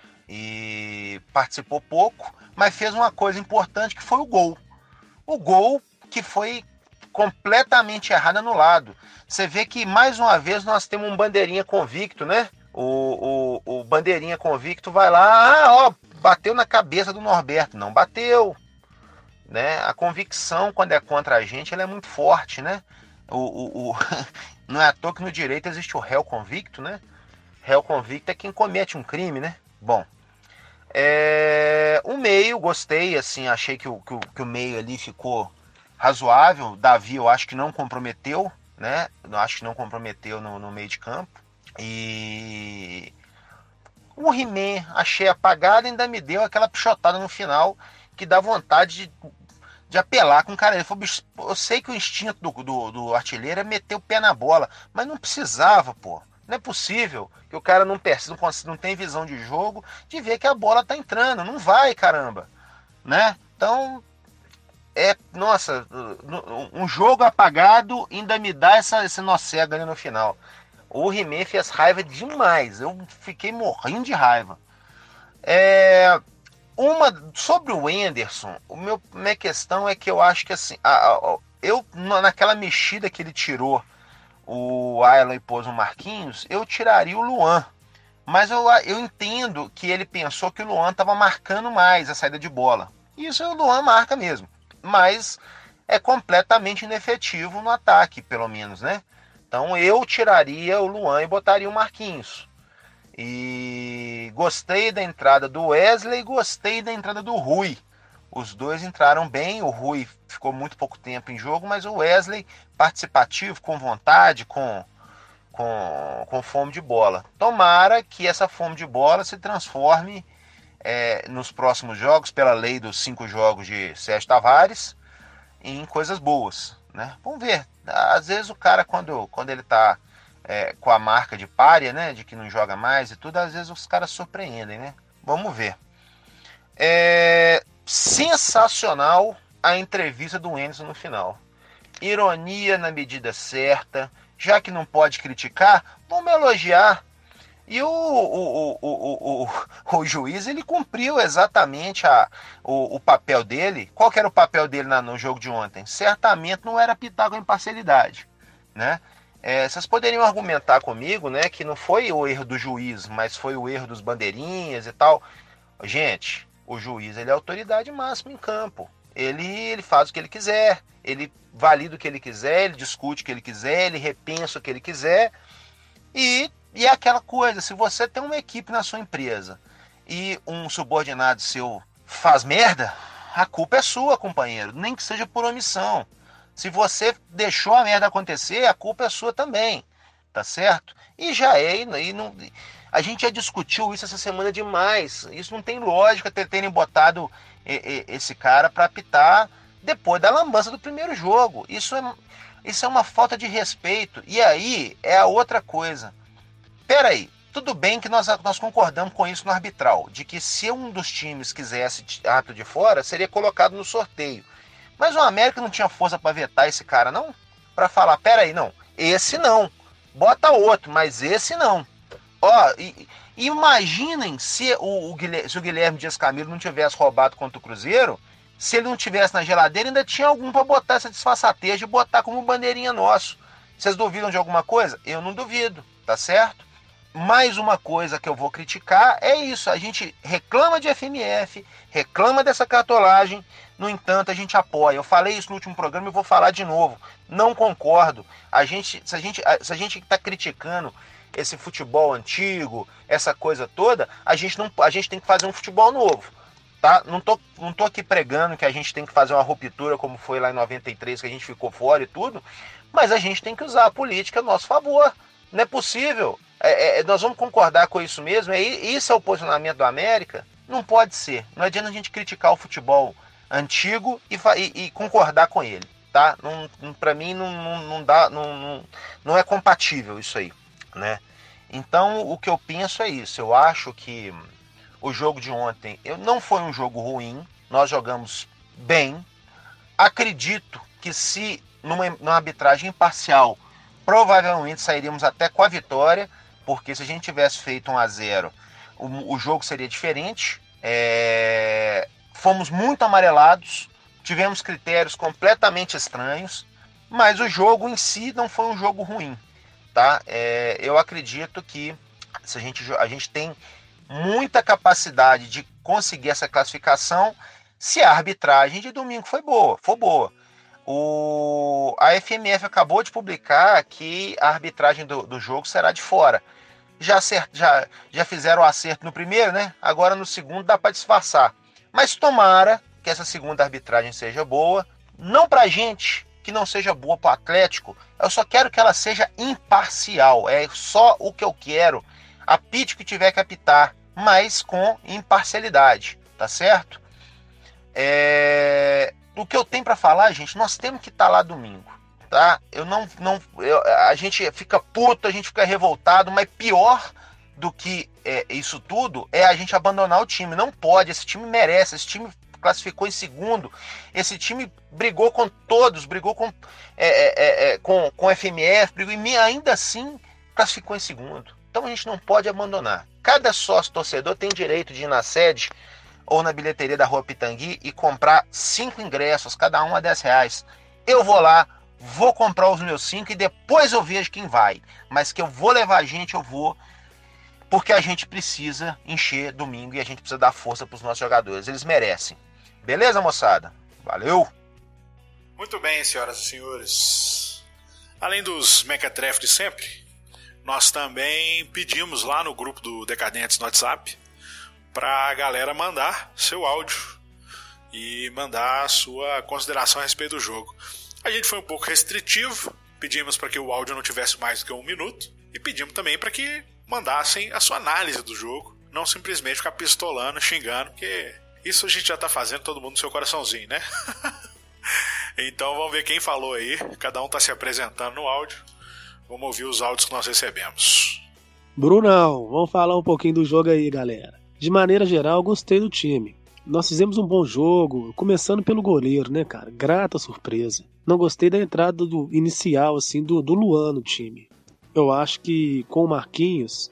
e participou pouco, mas fez uma coisa importante que foi o gol. O gol que foi completamente errado, anulado. Você vê que mais uma vez nós temos um bandeirinha convicto, né? O, o, o bandeirinha convicto vai lá, ah, ó, bateu na cabeça do Norberto. Não bateu, né? A convicção quando é contra a gente, ela é muito forte, né? O, o, o... Não é à toa que no direito existe o réu convicto, né? Réu convicto é quem comete um crime, né? Bom, é... o meio, gostei, assim, achei que o, que o, que o meio ali ficou razoável. Davi eu acho que não comprometeu, né? Eu acho que não comprometeu no, no meio de campo. E o He-Man achei apagado e ainda me deu aquela pichotada no final que dá vontade de, de apelar com o cara. Ele falou, eu sei que o instinto do, do, do artilheiro é meter o pé na bola, mas não precisava, pô. Não é possível que o cara não perceba, não, não tem visão de jogo de ver que a bola tá entrando. Não vai, caramba, né? Então, é, nossa, um jogo apagado ainda me dá essa, esse nó cego ali no final. O He-Man fez raiva demais. Eu fiquei morrendo de raiva. É, uma, sobre o Anderson, o meu, minha questão é que eu acho que assim, a, a, eu, naquela mexida que ele tirou o Ailon e pôs o Marquinhos, eu tiraria o Luan. Mas eu, eu entendo que ele pensou que o Luan estava marcando mais a saída de bola. Isso o Luan marca mesmo. Mas é completamente inefetivo no ataque, pelo menos, né? Então eu tiraria o Luan e botaria o Marquinhos. E gostei da entrada do Wesley e gostei da entrada do Rui. Os dois entraram bem, o Rui ficou muito pouco tempo em jogo, mas o Wesley participativo, com vontade, com, com, com fome de bola. Tomara que essa fome de bola se transforme é, nos próximos jogos, pela lei dos cinco jogos de Sérgio Tavares, em coisas boas, né? Vamos ver. Às vezes o cara, quando, quando ele está é, com a marca de pária, né, de que não joga mais e tudo, às vezes os caras surpreendem, né? Vamos ver. É sensacional a entrevista do Anderson no final. Ironia na medida certa. Já que não pode criticar, vamos elogiar. E o, o, o, o, o, o juiz, ele cumpriu exatamente a, o, o papel dele. Qual que era o papel dele na, no jogo de ontem? Certamente não era apitar com imparcialidade, né? É, vocês poderiam argumentar comigo, né, que não foi o erro do juiz, mas foi o erro dos bandeirinhas e tal. Gente, o juiz, ele é a autoridade máxima em campo. Ele, ele faz o que ele quiser, ele valida o que ele quiser, ele discute o que ele quiser, ele repensa o que ele quiser. E, e é aquela coisa, se você tem uma equipe na sua empresa e um subordinado seu faz merda, a culpa é sua, companheiro, nem que seja por omissão. Se você deixou a merda acontecer, a culpa é sua também, tá certo? E já é, e não, a gente já discutiu isso essa semana demais. Isso não tem lógica ter, terem botado esse cara para apitar depois da lambança do primeiro jogo. Isso é, isso é uma falta de respeito. E aí é a outra coisa. Peraí, tudo bem que nós, nós concordamos com isso no arbitral, de que se um dos times quisesse árbitro de fora, seria colocado no sorteio. Mas o América não tinha força para vetar esse cara, não? Para falar, peraí, não, esse não. Bota outro, mas esse não. Ó, e, imaginem se o, o Guilherme, se o Guilherme Dias Camilo não tivesse roubado contra o Cruzeiro, se ele não tivesse na geladeira, ainda tinha algum para botar essa disfarçatez de botar como bandeirinha nosso. Vocês duvidam de alguma coisa? Eu não duvido, tá certo? Mais uma coisa que eu vou criticar é isso, a gente reclama de F M F, reclama dessa cartolagem, no entanto a gente apoia. Eu falei isso no último programa e vou falar de novo, não concordo. A gente, se a gente se a gente está criticando esse futebol antigo, essa coisa toda, a gente, não, a gente tem que fazer um futebol novo. Tá? Não tô, não tô aqui pregando que a gente tem que fazer uma ruptura como foi lá em noventa e três, que a gente ficou fora e tudo, mas a gente tem que usar a política a nosso favor. Não é possível. É, é, nós vamos concordar com isso mesmo? É, isso é o posicionamento do América? Não pode ser. Não adianta a gente criticar o futebol antigo e, e, e concordar com ele. Tá? Não, não, para mim não, não, não, dá, não, não, não é compatível isso aí. Né? Então o que eu penso é isso. Eu acho que o jogo de ontem eu, não foi um jogo ruim. Nós jogamos bem. Acredito que se numa, numa arbitragem imparcial provavelmente sairíamos até com a vitória, porque se a gente tivesse feito um a zero, o, o jogo seria diferente. É... Fomos muito amarelados, tivemos critérios completamente estranhos, mas o jogo em si não foi um jogo ruim. Tá? É... Eu acredito que se a, gente, a gente tem muita capacidade de conseguir essa classificação se a arbitragem de domingo foi boa, for boa. O, a F M F acabou de publicar que a arbitragem do, do jogo será de fora. Já, acert, já, já fizeram o acerto no primeiro, né? Agora no segundo dá para disfarçar. Mas tomara que essa segunda arbitragem seja boa. Não para a gente, que não seja boa para o Atlético. Eu só quero que ela seja imparcial. É só o que eu quero. Apite o que tiver que apitar, mas com imparcialidade. Tá certo? É... O que eu tenho para falar, gente, nós temos que estar lá domingo, tá? Eu não, não, eu, a gente fica puto, a gente fica revoltado, mas pior do que é, isso tudo é a gente abandonar o time. Não pode, esse time merece, esse time classificou em segundo, esse time brigou com todos, brigou com é, é, é, com, com F M F, brigou, e ainda assim classificou em segundo. Então a gente não pode abandonar. Cada sócio torcedor tem direito de ir na sede ou na bilheteria da Rua Pitangui e comprar cinco ingressos, cada um a dez reais. Eu vou lá, vou comprar os meus cinco e depois eu vejo quem vai. Mas que eu vou levar gente, eu vou, porque a gente precisa encher domingo e a gente precisa dar força para os nossos jogadores. Eles merecem. Beleza, moçada? Valeu! Muito bem, senhoras e senhores. Além dos mequetrefe de sempre, nós também pedimos lá no grupo do Decadentes no WhatsApp para a galera mandar seu áudio e mandar a sua consideração a respeito do jogo. A gente foi um pouco restritivo, pedimos para que o áudio não tivesse mais do que um minuto e pedimos também para que mandassem a sua análise do jogo, não simplesmente ficar pistolando, xingando, porque isso a gente já está fazendo todo mundo no seu coraçãozinho, né? Então vamos ver quem falou aí, cada um está se apresentando no áudio, vamos ouvir os áudios que nós recebemos. Brunão, vamos falar um pouquinho do jogo aí, galera. De maneira geral, gostei do time. Nós fizemos um bom jogo, começando pelo goleiro, né, cara? Grata surpresa. Não gostei da entrada do inicial, assim, do, do Luan no time. Eu acho que com o Marquinhos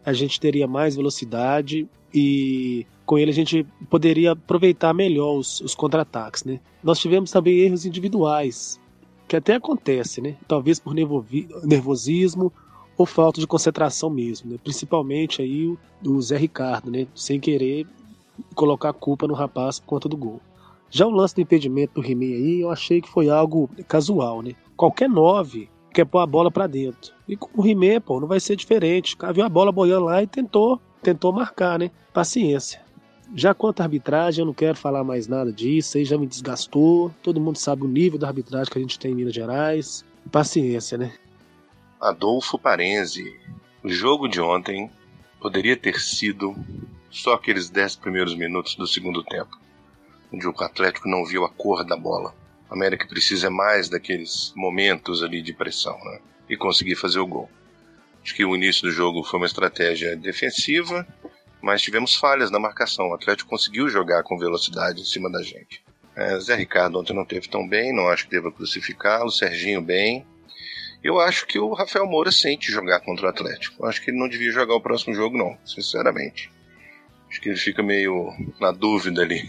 a gente teria mais velocidade e com ele a gente poderia aproveitar melhor os, os contra-ataques, né? Nós tivemos também erros individuais, que até acontece, né? Talvez por nervosismo ou falta de concentração mesmo, né? Principalmente aí o, o Zé Ricardo, né? Sem querer colocar a culpa no rapaz por conta do gol. Já o lance do impedimento do He-Man aí, eu achei que foi algo casual, né? Qualquer nove quer pôr a bola pra dentro. E com o He-Man, pô, não vai ser diferente. O cara viu a bola boiando lá e tentou, tentou marcar, né? Paciência. Já quanto à arbitragem, eu não quero falar mais nada disso, aí já me desgastou. Todo mundo sabe o nível da arbitragem que a gente tem em Minas Gerais. Paciência, né? Adolfo Parenzi. O jogo de ontem poderia ter sido só aqueles dez primeiros minutos do segundo tempo, onde o Atlético não viu a cor da bola. A América precisa mais daqueles momentos ali de pressão, né? E conseguir fazer o gol. Acho que o início do jogo foi uma estratégia defensiva, mas tivemos falhas na marcação. O Atlético conseguiu jogar com velocidade em cima da gente. É, Zé Ricardo ontem não teve tão bem, não acho que deva crucificá-lo. Serginho bem. Eu acho que o Rafael Moura sente jogar contra o Atlético. Eu acho que ele não devia jogar o próximo jogo, não, sinceramente. Acho que ele fica meio na dúvida ali.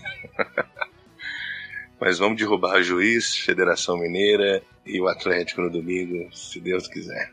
Mas vamos derrubar o Juiz, Federação Mineira e o Atlético no domingo, se Deus quiser.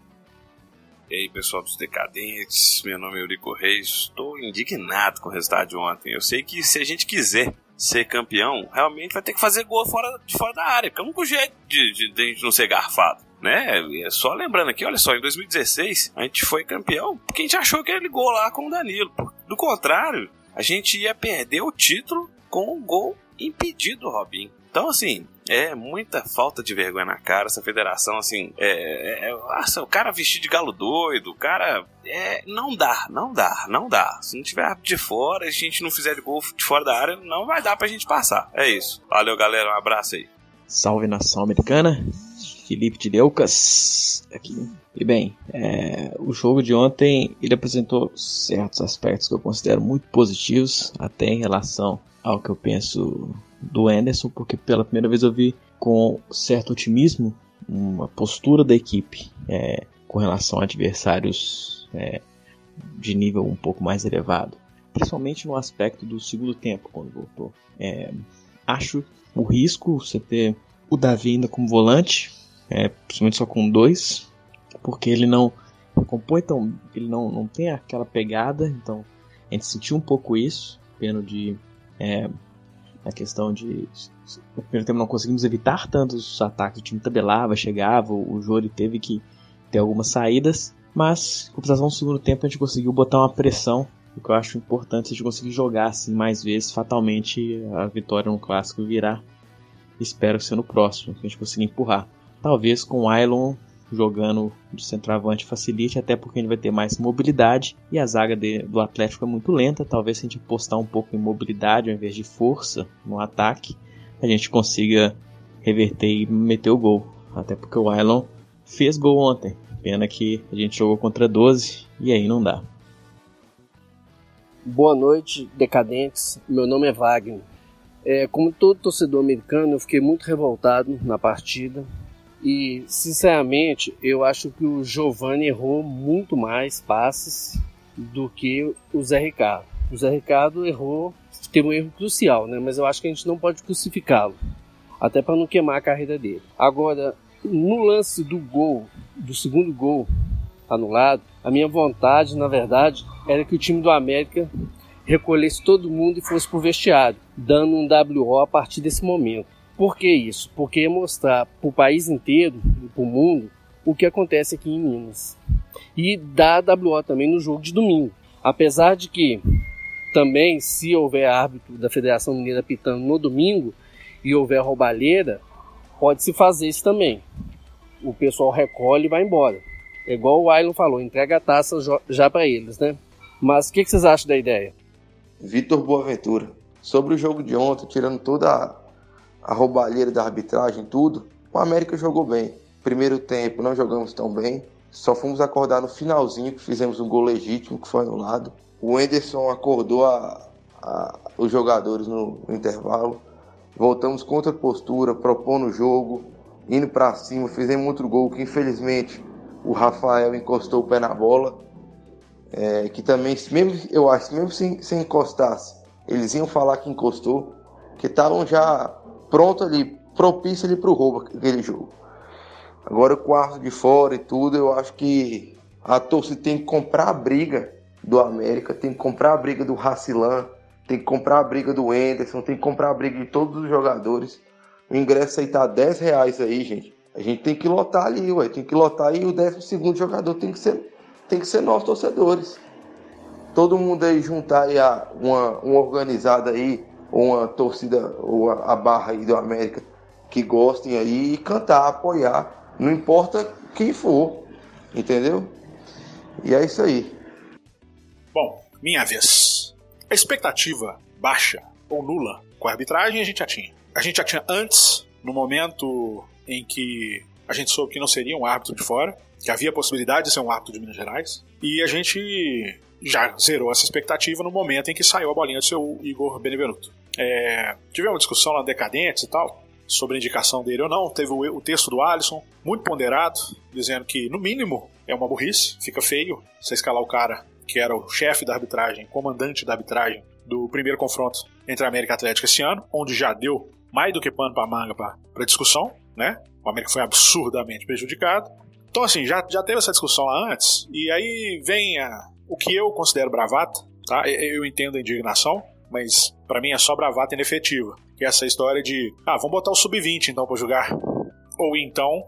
E aí, pessoal dos Decadentes, meu nome é Eurico Reis, estou indignado com o resultado de ontem. Eu sei que se a gente quiser ser campeão, realmente vai ter que fazer gol fora, de fora da área, que é o único jeito de, de, de a gente não ser garfado, né? É só lembrando aqui, olha só, em dois mil e dezesseis a gente foi campeão porque a gente achou que ele gol lá com o Danilo. Do contrário, a gente ia perder o título com o gol impedido do Robinho. Então, assim, é muita falta de vergonha na cara essa federação, assim, é, é, nossa, o cara vestido de galo doido, o cara, é, não dá, não dá, não dá. Se não tiver de fora, a gente não fizer de gol de fora da área, não vai dar pra gente passar. É isso. Valeu, galera, um abraço aí. Salve, nação americana. Felipe de Leucas aqui. E bem, é, o jogo de ontem, ele apresentou certos aspectos que eu considero muito positivos, até em relação ao que eu penso do Anderson, porque pela primeira vez eu vi com certo otimismo uma postura da equipe é, com relação a adversários é, de nível um pouco mais elevado, principalmente no aspecto do segundo tempo, quando voltou. É, acho o risco você ter o Davi ainda como volante, é, principalmente só com dois, porque ele não compõe tão, ele não, não tem aquela pegada, então a gente sentiu um pouco isso, pena de É, a questão de no primeiro tempo não conseguimos evitar tantos ataques, o time tabelava, chegava, o Jori teve que ter algumas saídas, mas em compensação no segundo tempo a gente conseguiu botar uma pressão, o que eu acho importante, a gente conseguir jogar assim mais vezes, fatalmente a vitória no clássico virá, espero que seja no próximo, que a gente consiga empurrar, talvez com o Ailon jogando de centroavante facilite, até porque a gente vai ter mais mobilidade e a zaga de, do Atlético é muito lenta. Talvez se a gente apostar um pouco em mobilidade ao invés de força no ataque, a gente consiga reverter e meter o gol, até porque o Ailon fez gol ontem, pena que a gente jogou contra doze e aí não dá. Boa noite, decadentes, meu nome é Wagner. É, como todo torcedor americano, eu fiquei muito revoltado na partida. E, sinceramente, eu acho que o Giovani errou muito mais passes do que o Zé Ricardo. O Zé Ricardo errou, teve um erro crucial, né? Mas eu acho que a gente não pode crucificá-lo, até para não queimar a carreira dele. Agora, no lance do gol, do segundo gol anulado, a minha vontade, na verdade, era que o time do América recolhesse todo mundo e fosse pro vestiário, dando um W O a partir desse momento. Por que isso? Porque ia mostrar para o país inteiro e para o mundo o que acontece aqui em Minas. E dar W O também no jogo de domingo. Apesar de que também, se houver árbitro da Federação Mineira apitando no domingo e houver roubalheira, pode-se fazer isso também. O pessoal recolhe e vai embora. É igual o Ailon falou, entrega a taça já para eles, né? Mas o que, que vocês acham da ideia? Vitor Boaventura. Sobre o jogo de ontem, tirando toda a a roubalheira da arbitragem, tudo, o América jogou bem. Primeiro tempo não jogamos tão bem, só fomos acordar no finalzinho que fizemos um gol legítimo que foi anulado. O Anderson acordou a, a, os jogadores no, no intervalo, voltamos contra a postura, propondo o jogo, indo para cima, fizemos outro gol que infelizmente o Rafael encostou o pé na bola. É, que também, mesmo, eu acho, mesmo se, se encostasse, eles iam falar que encostou, que estavam já pronto ali, propício ali pro roubo, aquele jogo. Agora com o árbitro de fora e tudo, eu acho que a torcida tem que comprar a briga do América, tem que comprar a briga do Racilã, tem que comprar a briga do Anderson, tem que comprar a briga de todos os jogadores. O ingresso aí tá dez reais aí, gente. A gente tem que lotar ali, ué, tem que lotar e o décimo segundo jogador tem que ser, tem que ser nós torcedores. Todo mundo aí juntar aí a, uma, uma organizada aí, uma torcida, ou a, a barra aí do América, que gostem aí e cantar, apoiar, não importa quem for, entendeu? E é isso aí. Bom, minha vez. A expectativa baixa ou nula com a arbitragem a gente já tinha. A gente já tinha antes, no momento em que a gente soube que não seria um árbitro de fora, que havia a possibilidade de ser um árbitro de Minas Gerais, e a gente já zerou essa expectativa no momento em que saiu a bolinha do seu Igor Benevenuto. É, tivemos uma discussão lá no Decadentes e tal, sobre a indicação dele ou não. Teve o, o texto do Alisson, muito ponderado, dizendo que, no mínimo, é uma burrice, fica feio você escalar o cara que era o chefe da arbitragem, comandante da arbitragem do primeiro confronto entre a América e a Atlético esse ano, onde já deu mais do que pano para manga para discussão, né? O América foi absurdamente prejudicado. Então, assim, já, já teve essa discussão lá antes, e aí vem a, o que eu considero bravata, tá? Eu entendo a indignação, mas para mim é só bravata inefetiva, que é essa história de, ah, vamos botar o sub vinte então para jogar, ou então,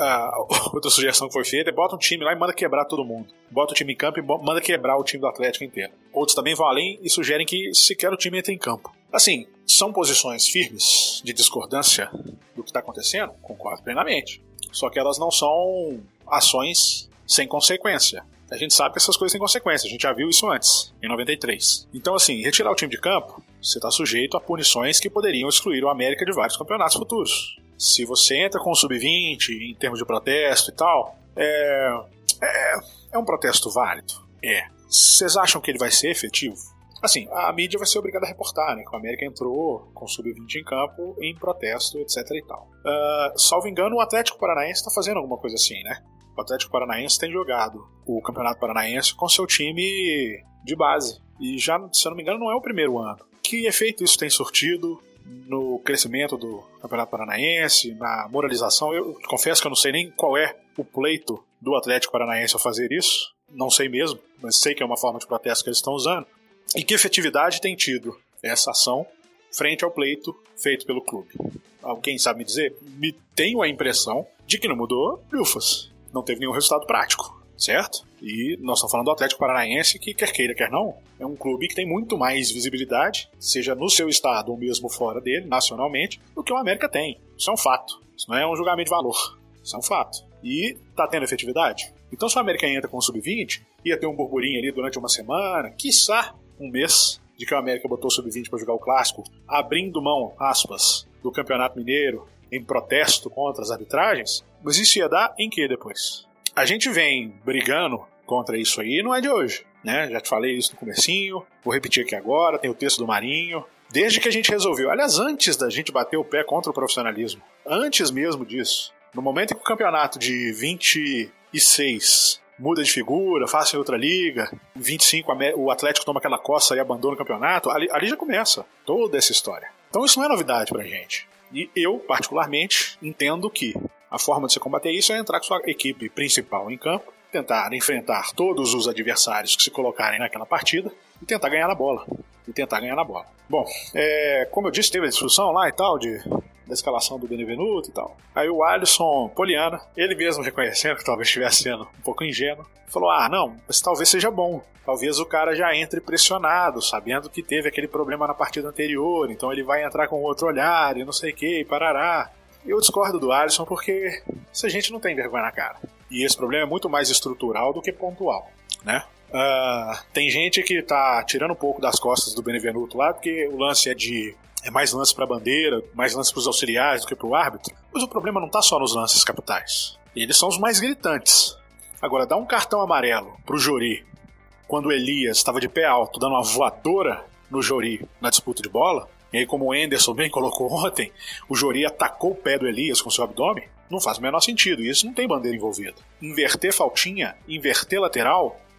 uh, outra sugestão que foi feita é bota um time lá e manda quebrar todo mundo, bota o time em campo e manda quebrar o time do Atlético inteiro. Outros também vão além e sugerem que sequer o time entre em campo. Assim, são posições firmes de discordância do que está acontecendo, concordo plenamente, só que elas não são ações sem consequência. A gente sabe que essas coisas têm consequência, a gente já viu isso antes, em noventa e três. Então, assim, retirar o time de campo, você está sujeito a punições que poderiam excluir o América de vários campeonatos futuros. Se você entra com o sub vinte, em termos de protesto e tal, é, é, é um protesto válido? É. Vocês acham que ele vai ser efetivo? Assim, a mídia vai ser obrigada a reportar, né, que o América entrou com o sub vinte em campo em protesto, etc e tal. Uh, salvo engano, o Atlético Paranaense está fazendo alguma coisa assim, né? O Atlético Paranaense tem jogado o Campeonato Paranaense com seu time de base. E já, se eu não me engano, não é o primeiro ano. Que efeito isso tem surtido no crescimento do Campeonato Paranaense, na moralização? Eu confesso que eu não sei nem qual é o pleito do Atlético Paranaense ao fazer isso. Não sei mesmo, mas sei que é uma forma de protesto que eles estão usando. E que efetividade tem tido essa ação frente ao pleito feito pelo clube? Alguém sabe me dizer? Me tenho a impressão de que não mudou lufas. Não teve nenhum resultado prático, certo? E nós estamos falando do Atlético Paranaense, que quer queira, quer não, é um clube que tem muito mais visibilidade, seja no seu estado ou mesmo fora dele, nacionalmente, do que o América tem. Isso é um fato. Isso não é um julgamento de valor. Isso é um fato. E está tendo efetividade? Então, se o América entra com o sub vinte, ia ter um burburinho ali durante uma semana, quiçá um mês, de que o América botou o sub vinte para jogar o Clássico, abrindo mão, aspas, do Campeonato Mineiro, em protesto contra as arbitragens, mas isso ia dar em que depois? A gente vem brigando contra isso aí, não é de hoje, né? Já te falei isso no comecinho, vou repetir aqui agora, tem o texto do Marinho. Desde que a gente resolveu, aliás, antes da gente bater o pé contra o profissionalismo, antes mesmo disso, no momento em que o campeonato de vinte e seis muda de figura, faz em outra liga, em vinte e cinco o Atlético toma aquela coça e abandona o campeonato, ali, ali já começa toda essa história. Então isso não é novidade pra gente. E eu, particularmente, entendo que a forma de se combater isso é entrar com sua equipe principal em campo, tentar enfrentar todos os adversários que se colocarem naquela partida e tentar ganhar na bola. E tentar ganhar na bola. Bom, é, como eu disse, teve a discussão lá e tal, de, da escalação do Benevenuto e tal. Aí o Alisson Poliana, ele mesmo reconhecendo que talvez estivesse sendo um pouco ingênuo, falou, ah, não, mas talvez seja bom. Talvez o cara já entre pressionado, sabendo que teve aquele problema na partida anterior, então ele vai entrar com outro olhar e não sei o que, e parará. Eu discordo do Alisson porque essa gente não tem vergonha na cara. E esse problema é muito mais estrutural do que pontual, né? Uh, tem gente que tá tirando um pouco das costas do Benevenuto lá, porque o lance é de é mais lance pra bandeira, mais lance pros auxiliares do que pro árbitro. Mas o problema não tá só nos lances capitais. Eles são os mais gritantes. Agora, dar um cartão amarelo pro Jori quando o Elias estava de pé alto, dando uma voadora no Jori na disputa de bola, e aí, como o Anderson bem colocou ontem, o Jori atacou o pé do Elias com seu abdômen, não faz o menor sentido, e isso não tem bandeira envolvida. Inverter faltinha, inverter lateral,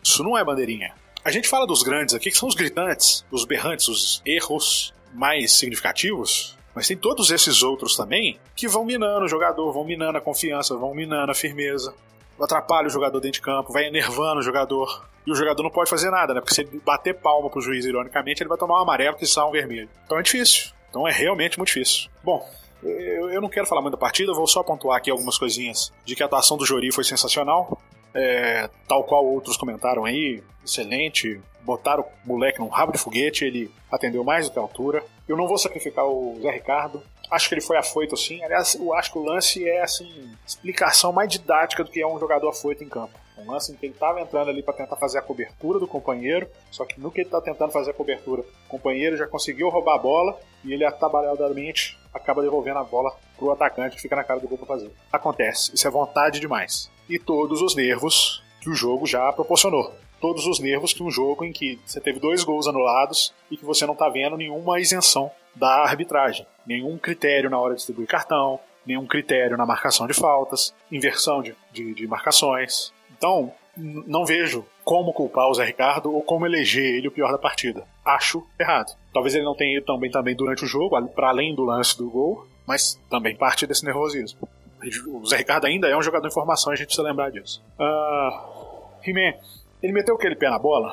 Isso não é bandeirinha. A gente fala dos grandes aqui, que são os gritantes, os berrantes, os erros mais significativos, mas tem todos esses outros também que vão minando o jogador, vão minando a confiança, vão minando a firmeza, atrapalha o jogador dentro de campo, vai enervando o jogador. E o jogador não pode fazer nada, né? Porque se ele bater palma pro juiz, ironicamente, ele vai tomar um amarelo que sai um vermelho. Então é difícil. Então é realmente muito difícil. Bom, eu, eu não quero falar muito da partida, eu vou só pontuar aqui algumas coisinhas de que a atuação do Jori foi sensacional. É, tal qual outros comentaram aí, excelente. Botaram o moleque num rabo de foguete, ele atendeu mais do que a altura. Eu não vou sacrificar o Zé Ricardo. Acho que ele foi afoito sim. Aliás, eu acho que o lance é assim, explicação mais didática do que é um jogador afoito em campo. Um lance em que ele estava entrando ali para tentar fazer a cobertura do companheiro, só que no que ele está tentando fazer a cobertura, o companheiro já conseguiu roubar a bola e ele atabalhadamente acaba devolvendo a bola pro atacante que fica na cara do gol para fazer. Acontece, isso é vontade demais. E todos os nervos que o jogo já proporcionou. Todos os nervos que um jogo em que você teve dois gols anulados e que você não está vendo nenhuma isenção da arbitragem. Nenhum critério na hora de distribuir cartão, nenhum critério na marcação de faltas, inversão de, de, de marcações. Então, não vejo como culpar o Zé Ricardo ou como eleger ele o pior da partida. Acho errado. Talvez ele não tenha ido tão bem também durante o jogo, para além do lance do gol, mas também parte desse nervosismo. O Zé Ricardo ainda é um jogador em formação, a gente precisa lembrar disso. Uh, He-Man, ele meteu aquele pé na bola,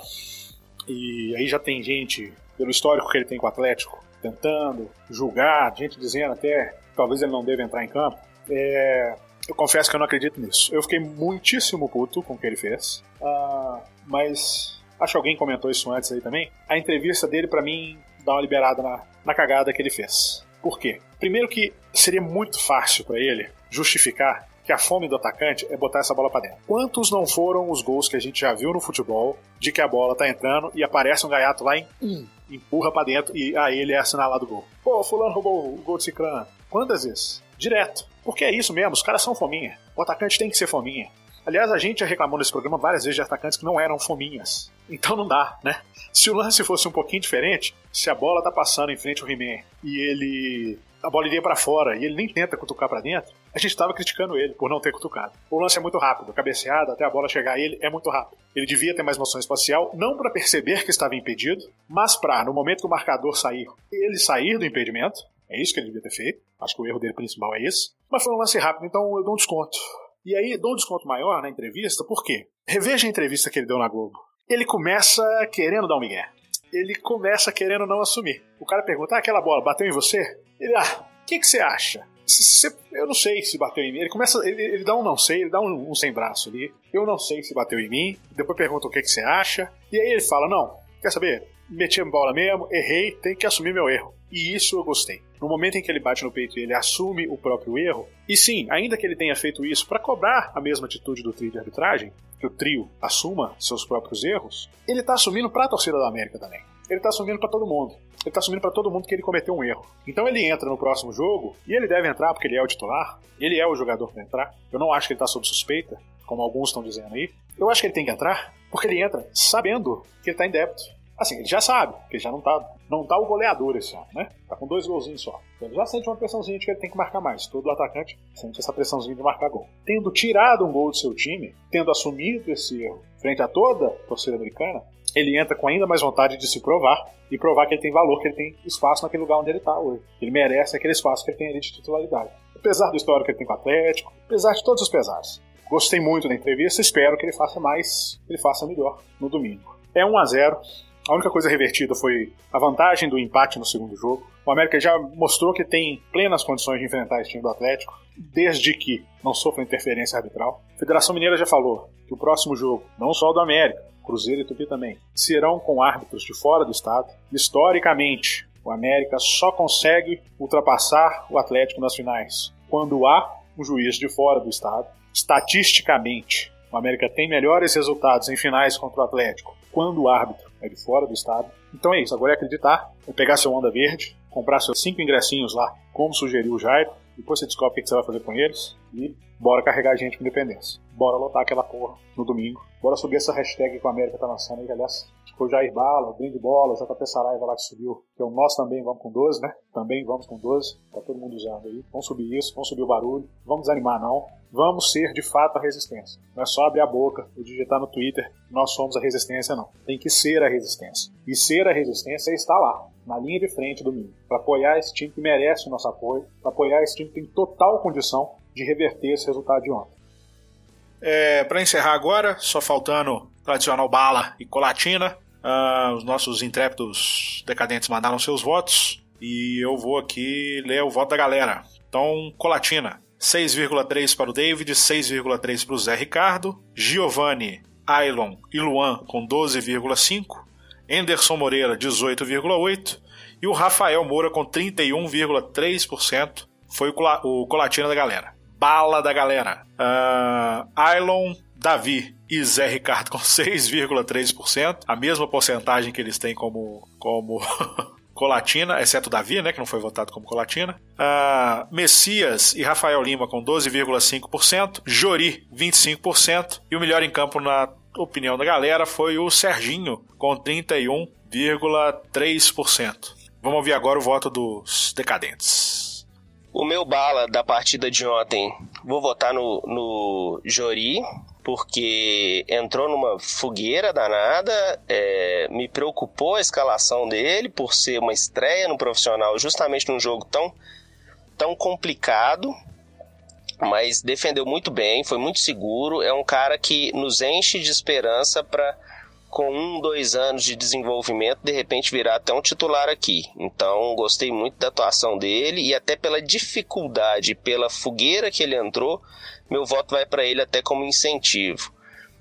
e aí já tem gente, pelo histórico que ele tem com o Atlético, tentando julgar, gente dizendo até que talvez ele não deva entrar em campo. É... Eu confesso que eu não acredito nisso. Eu fiquei muitíssimo puto com o que ele fez. Uh, mas acho que alguém comentou isso antes aí também. A entrevista dele, pra mim, dá uma liberada na, na cagada que ele fez. Por quê? Primeiro que seria muito fácil pra ele justificar que a fome do atacante é botar essa bola pra dentro. Quantos não foram os gols que a gente já viu no futebol de que a bola tá entrando e aparece um gaiato lá e hum, empurra pra dentro e aí ele é assinalado o gol. Pô, fulano roubou o gol de ciclano. Quantas vezes? Direto. Porque é isso mesmo, os caras são fominha. O atacante tem que ser fominha. Aliás, a gente já reclamou nesse programa várias vezes de atacantes que não eram fominhas. Então não dá, né? Se o lance fosse um pouquinho diferente, se a bola tá passando em frente ao He-Man e ele... a bola iria pra fora e ele nem tenta cutucar pra dentro, a gente tava criticando ele por não ter cutucado. O lance é muito rápido, cabeceada até a bola chegar a ele é muito rápido. Ele devia ter mais noção espacial, não pra perceber que estava impedido, mas pra, no momento que o marcador sair, ele sair do impedimento. É isso que ele devia ter feito. Acho que o erro dele principal é esse. Mas foi um lance rápido, então eu dou um desconto. E aí, dou um desconto maior na entrevista, por quê? Reveja a entrevista que ele deu na Globo. Ele começa querendo dar um migué. Ele começa querendo não assumir. O cara pergunta, ah, aquela bola bateu em você? Ele, ah, o que, que você acha? Cê, eu não sei se bateu em mim. Ele começa, ele, ele dá um não sei, ele dá um, um sem braço ali. Eu não sei se bateu em mim. Depois pergunta o que, que você acha. E aí ele fala, não, quer saber? Meti a bola mesmo, errei, tenho que assumir meu erro. E isso eu gostei. No momento em que ele bate no peito e ele assume o próprio erro, e sim, ainda que ele tenha feito isso para cobrar a mesma atitude do trio de arbitragem, que o trio assuma seus próprios erros, ele está assumindo para a torcida da América também. Ele está assumindo para todo mundo. Ele está assumindo para todo mundo que ele cometeu um erro. Então ele entra no próximo jogo, e ele deve entrar porque ele é o titular, ele é o jogador para entrar. Eu não acho que ele está sob suspeita, como alguns estão dizendo aí. Eu acho que ele tem que entrar porque ele entra sabendo que ele está em débito. Assim, ele já sabe, que ele já não tá, não tá o goleador esse ano, né? Tá com dois golzinhos só. Então ele já sente uma pressãozinha de que ele tem que marcar mais. Todo atacante sente essa pressãozinha de marcar gol. Tendo tirado um gol do seu time, tendo assumido esse erro frente a toda a torcida americana, ele entra com ainda mais vontade de se provar e provar que ele tem valor, que ele tem espaço naquele lugar onde ele tá hoje. Ele merece aquele espaço que ele tem ali de titularidade. Apesar do histórico que ele tem com o Atlético, apesar de todos os pesares. Gostei muito da entrevista, espero que ele faça mais, que ele faça melhor no domingo. É um a zero. A única coisa revertida foi a vantagem do empate no segundo jogo. O América já mostrou que tem plenas condições de enfrentar esse time do Atlético, desde que não sofra interferência arbitral. A Federação Mineira já falou que o próximo jogo, não só o do América, Cruzeiro e Tupi também, serão com árbitros de fora do estado. Historicamente, o América só consegue ultrapassar o Atlético nas finais quando há um juiz de fora do estado. Estatisticamente, o América tem melhores resultados em finais contra o Atlético quando o árbitro é de fora do estado. Então é isso, agora é acreditar, é pegar seu Onda Verde, comprar seus cinco ingressinhos lá, como sugeriu o Jairo, depois você descobre o que você vai fazer com eles e bora carregar a gente com Independência. Bora lotar aquela porra no domingo Bora subir essa hashtag que o América tá lançando aí, que aliás foi o Jair Bala, o Brinde Bola, o J P Saraiva lá que subiu, que é o Nós Também Vamos com doze, né? Também vamos com doze, tá todo mundo usando aí. Vamos subir isso, vamos subir o barulho, vamos desanimar não. Vamos ser de fato a resistência. Não é só abrir a boca e digitar no Twitter, nós somos a resistência, não. Tem que ser a resistência. E ser a resistência é estar lá, na linha de frente domingo, para apoiar esse time que merece o nosso apoio, para apoiar esse time que tem total condição de reverter esse resultado de ontem. É, para encerrar agora, só faltando tradicional bala e colatina, uh, os nossos intrépidos decadentes mandaram seus votos e eu vou aqui ler o voto da galera. Então, colatina, seis vírgula três para o David, seis vírgula três para o Zé Ricardo, Giovanni, Ailon e Luan com doze vírgula cinco, Anderson Moreira dezoito vírgula oito e o Rafael Moura com trinta e um vírgula três por cento foi o, cola- o colatina da galera. Bala da galera. Uh, Ailon, Davi e Zé Ricardo com seis vírgula três por cento, a mesma porcentagem que eles têm como, como colatina, exceto o Davi, né, que não foi votado como colatina. Uh, Messias e Rafael Lima com doze vírgula cinco por cento, Jori vinte e cinco por cento e o melhor em campo na opinião da galera foi o Serginho com trinta e um vírgula três por cento. Vamos ouvir agora o voto dos decadentes. O meu bala da partida de ontem, vou votar no, no Jori, porque entrou numa fogueira danada, é, me preocupou a escalação dele por ser uma estreia no profissional, justamente num jogo tão, tão complicado, mas defendeu muito bem, foi muito seguro, é um cara que nos enche de esperança para, com um, dois anos de desenvolvimento, de repente virar até um titular aqui. Então, gostei muito da atuação dele e até pela dificuldade, pela fogueira que ele entrou, meu voto vai para ele até como incentivo.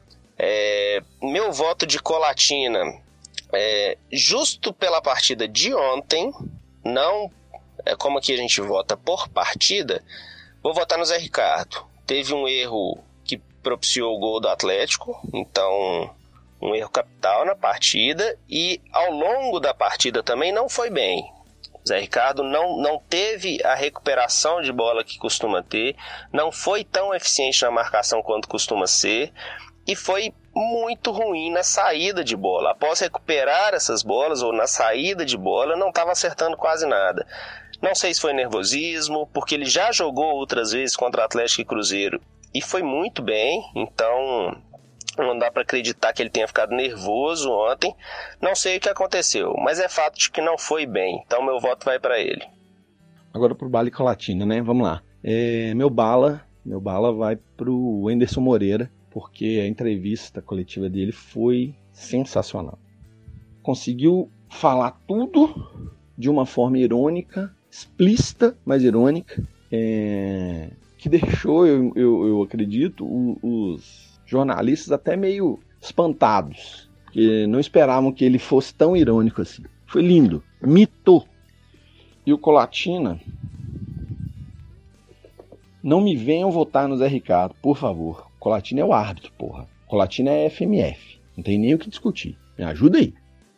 É, meu voto de colatina, é, justo pela partida de ontem, não é como aqui a gente vota por partida, vou votar no Zé Ricardo. Teve um erro que propiciou o gol do Atlético, então um erro capital na partida, e ao longo da partida também não foi bem. Zé Ricardo não, não teve a recuperação de bola que costuma ter, não foi tão eficiente na marcação quanto costuma ser, e foi muito ruim na saída de bola. Após recuperar essas bolas, ou na saída de bola, não estava acertando quase nada. Não sei se foi nervosismo, porque ele já jogou outras vezes contra Atlético e Cruzeiro, e foi muito bem, então não dá para acreditar que ele tenha ficado nervoso ontem. Não sei o que aconteceu, mas é fato de que não foi bem. Então meu voto vai para ele. Agora pro bala e colatina, né? Vamos lá. É, meu bala, meu bala vai pro Anderson Moreira, porque a entrevista coletiva dele foi sensacional. Conseguiu falar tudo de uma forma irônica, explícita, mas irônica, é, que deixou, eu, eu, eu acredito, os jornalistas até meio espantados, porque não esperavam que ele fosse tão irônico assim. Foi lindo, mitou. E o colatina, não me venham votar no Zé Ricardo, por favor. Colatina é o árbitro, porra. Colatina é F M F, não tem nem o que discutir. Me ajuda aí.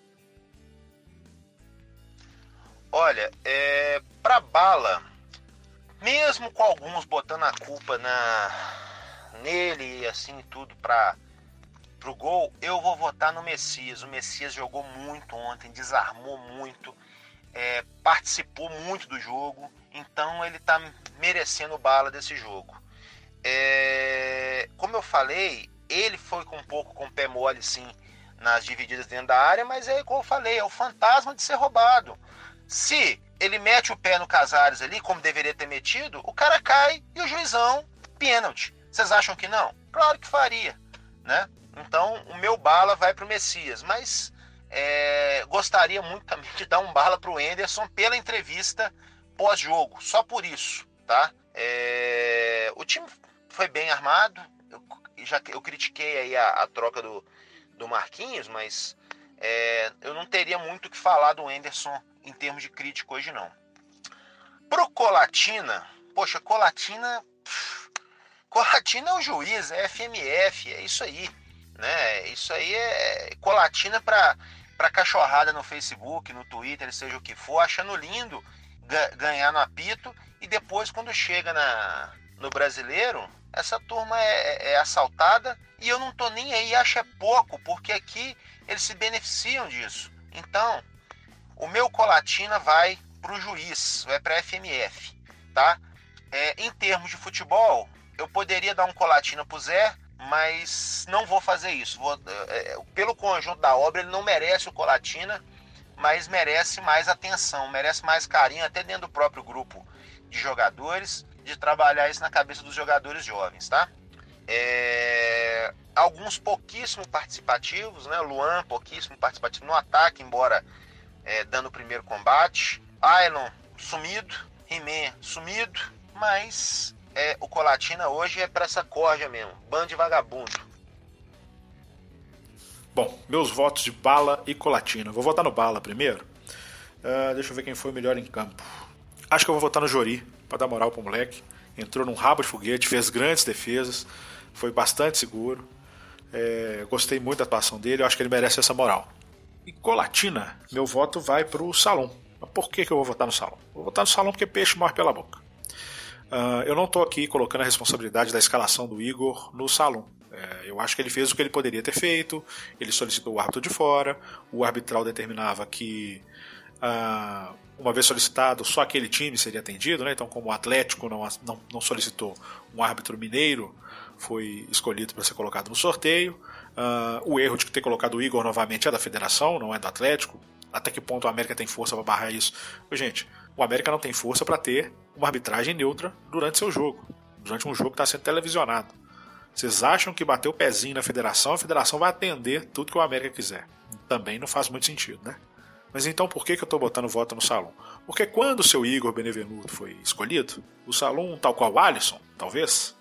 Olha, é, pra bala, mesmo com alguns botando a culpa na nele e assim tudo para pro gol, eu vou votar no Messias. O Messias jogou muito ontem, desarmou muito, é, participou muito do jogo, então ele tá merecendo bala desse jogo. É, como eu falei, ele foi com um pouco com o pé mole sim nas divididas dentro da área, mas é igual eu falei, é o fantasma de ser roubado. Se ele mete o pé no Casares ali, como deveria ter metido, o cara cai e o juizão, pênalti. Vocês acham que não? Claro que faria, né? Então, o meu bala vai para o Messias, mas é, gostaria muito também de dar um bala para o Anderson pela entrevista pós-jogo, só por isso, tá? É, o time foi bem armado, eu, já, eu critiquei aí a, a troca do, do Marquinhos, mas é, eu não teria muito o que falar do Anderson em termos de crítico hoje, não. Pro Colatina, poxa, Colatina... Colatina é o juiz, é F M F, é isso aí, né? Isso aí é colatina para para cachorrada no Facebook, no Twitter, seja o que for, achando lindo ga- ganhar no apito e depois quando chega na, no brasileiro, essa turma é, é assaltada e eu não tô nem aí, acho é pouco, porque aqui eles se beneficiam disso. Então, o meu Colatina vai pro juiz, vai pra F M F, tá? É, em termos de futebol, eu poderia dar um Colatina pro Zé, mas não vou fazer isso. Vou, é, pelo conjunto da obra, ele não merece o Colatina, mas merece mais atenção, merece mais carinho, até dentro do próprio grupo de jogadores, de trabalhar isso na cabeça dos jogadores jovens, tá? É, alguns pouquíssimo participativos, né? Luan, pouquíssimo participativo no ataque, embora é, dando o primeiro combate. Ailon, sumido. He-Man, sumido. Mas é, o Colatina hoje é pra essa corja mesmo, bando de vagabundo. Bom, meus votos de Bala e Colatina. Vou votar no Bala primeiro. Uh, deixa eu ver quem foi o melhor em campo. Acho que eu vou votar no Jori, pra dar moral pro moleque. Entrou num rabo de foguete, fez grandes defesas, foi bastante seguro. É, gostei muito da atuação dele, eu acho que ele merece essa moral. E Colatina, meu voto vai pro Salom. Mas por que, que eu vou votar no Salom? Vou votar no Salom porque peixe morre pela boca. Uh, eu não estou aqui colocando a responsabilidade da escalação do Igor no Salom. É, eu acho que ele fez o que ele poderia ter feito, ele solicitou o árbitro de fora, o arbitral determinava que, uh, uma vez solicitado, só aquele time seria atendido, né? Então, como o Atlético não, não, não solicitou um árbitro mineiro, foi escolhido para ser colocado no sorteio. Uh, o erro de ter colocado o Igor novamente é da federação, não é do Atlético. Até que ponto o América tem força para barrar isso? Gente, o América não tem força para ter uma arbitragem neutra durante seu jogo, durante um jogo que está sendo televisionado. Vocês acham que bater o pezinho na federação, a federação vai atender tudo que o América quiser? Também não faz muito sentido, né? Mas então por que, que eu estou botando voto no Salom? Porque quando o seu Igor Benevenuto foi escolhido, o Salom, tal qual o Alisson, talvez,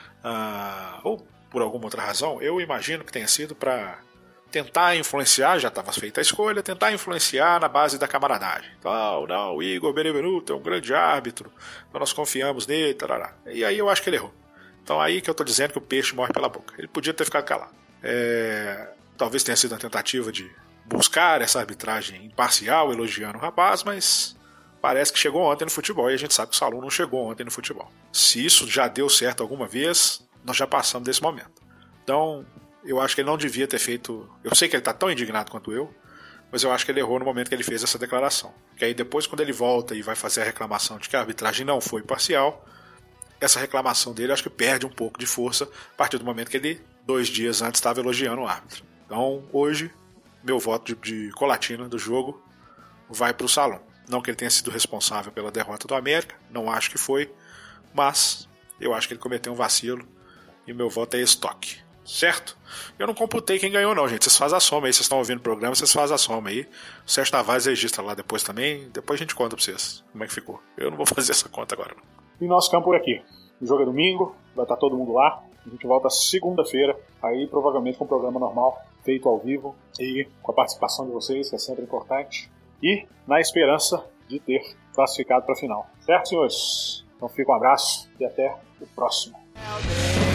uh, ou por alguma outra razão, eu imagino que tenha sido para tentar influenciar, já estava feita a escolha, tentar influenciar na base da camaradagem. Então, não, o Igor Benevenuto é um grande árbitro, então nós confiamos nele, tarará. E aí eu acho que ele errou. Então aí que eu estou dizendo que o peixe morre pela boca. Ele podia ter ficado calado. É, talvez tenha sido uma tentativa de buscar essa arbitragem imparcial, elogiando o rapaz, mas parece que chegou ontem no futebol, e a gente sabe que o Salom não chegou ontem no futebol. Se isso já deu certo alguma vez, nós já passamos desse momento. Então, eu acho que ele não devia ter feito... Eu sei que ele está tão indignado quanto eu, mas eu acho que ele errou no momento que ele fez essa declaração. Que aí depois, quando ele volta e vai fazer a reclamação de que a arbitragem não foi parcial, essa reclamação dele acho que perde um pouco de força a partir do momento que ele, dois dias antes, estava elogiando o árbitro. Então, hoje, meu voto de, de Colatina do jogo vai para o Salom. Não que ele tenha sido responsável pela derrota do América, não acho que foi, mas eu acho que ele cometeu um vacilo e meu voto é estoque. Certo? Eu não computei quem ganhou não, gente. Vocês fazem a soma aí, vocês estão ouvindo o programa, vocês fazem a soma aí. O Sérgio Tavares registra lá depois também, depois a gente conta pra vocês como é que ficou. Eu não vou fazer essa conta agora não. E nosso campo por aqui. O jogo é domingo, vai estar todo mundo lá. A gente volta segunda-feira, aí provavelmente com o programa normal, feito ao vivo e com a participação de vocês, que é sempre importante. E na esperança de ter classificado para a final. Certo, senhores? Então fica um abraço e até o próximo.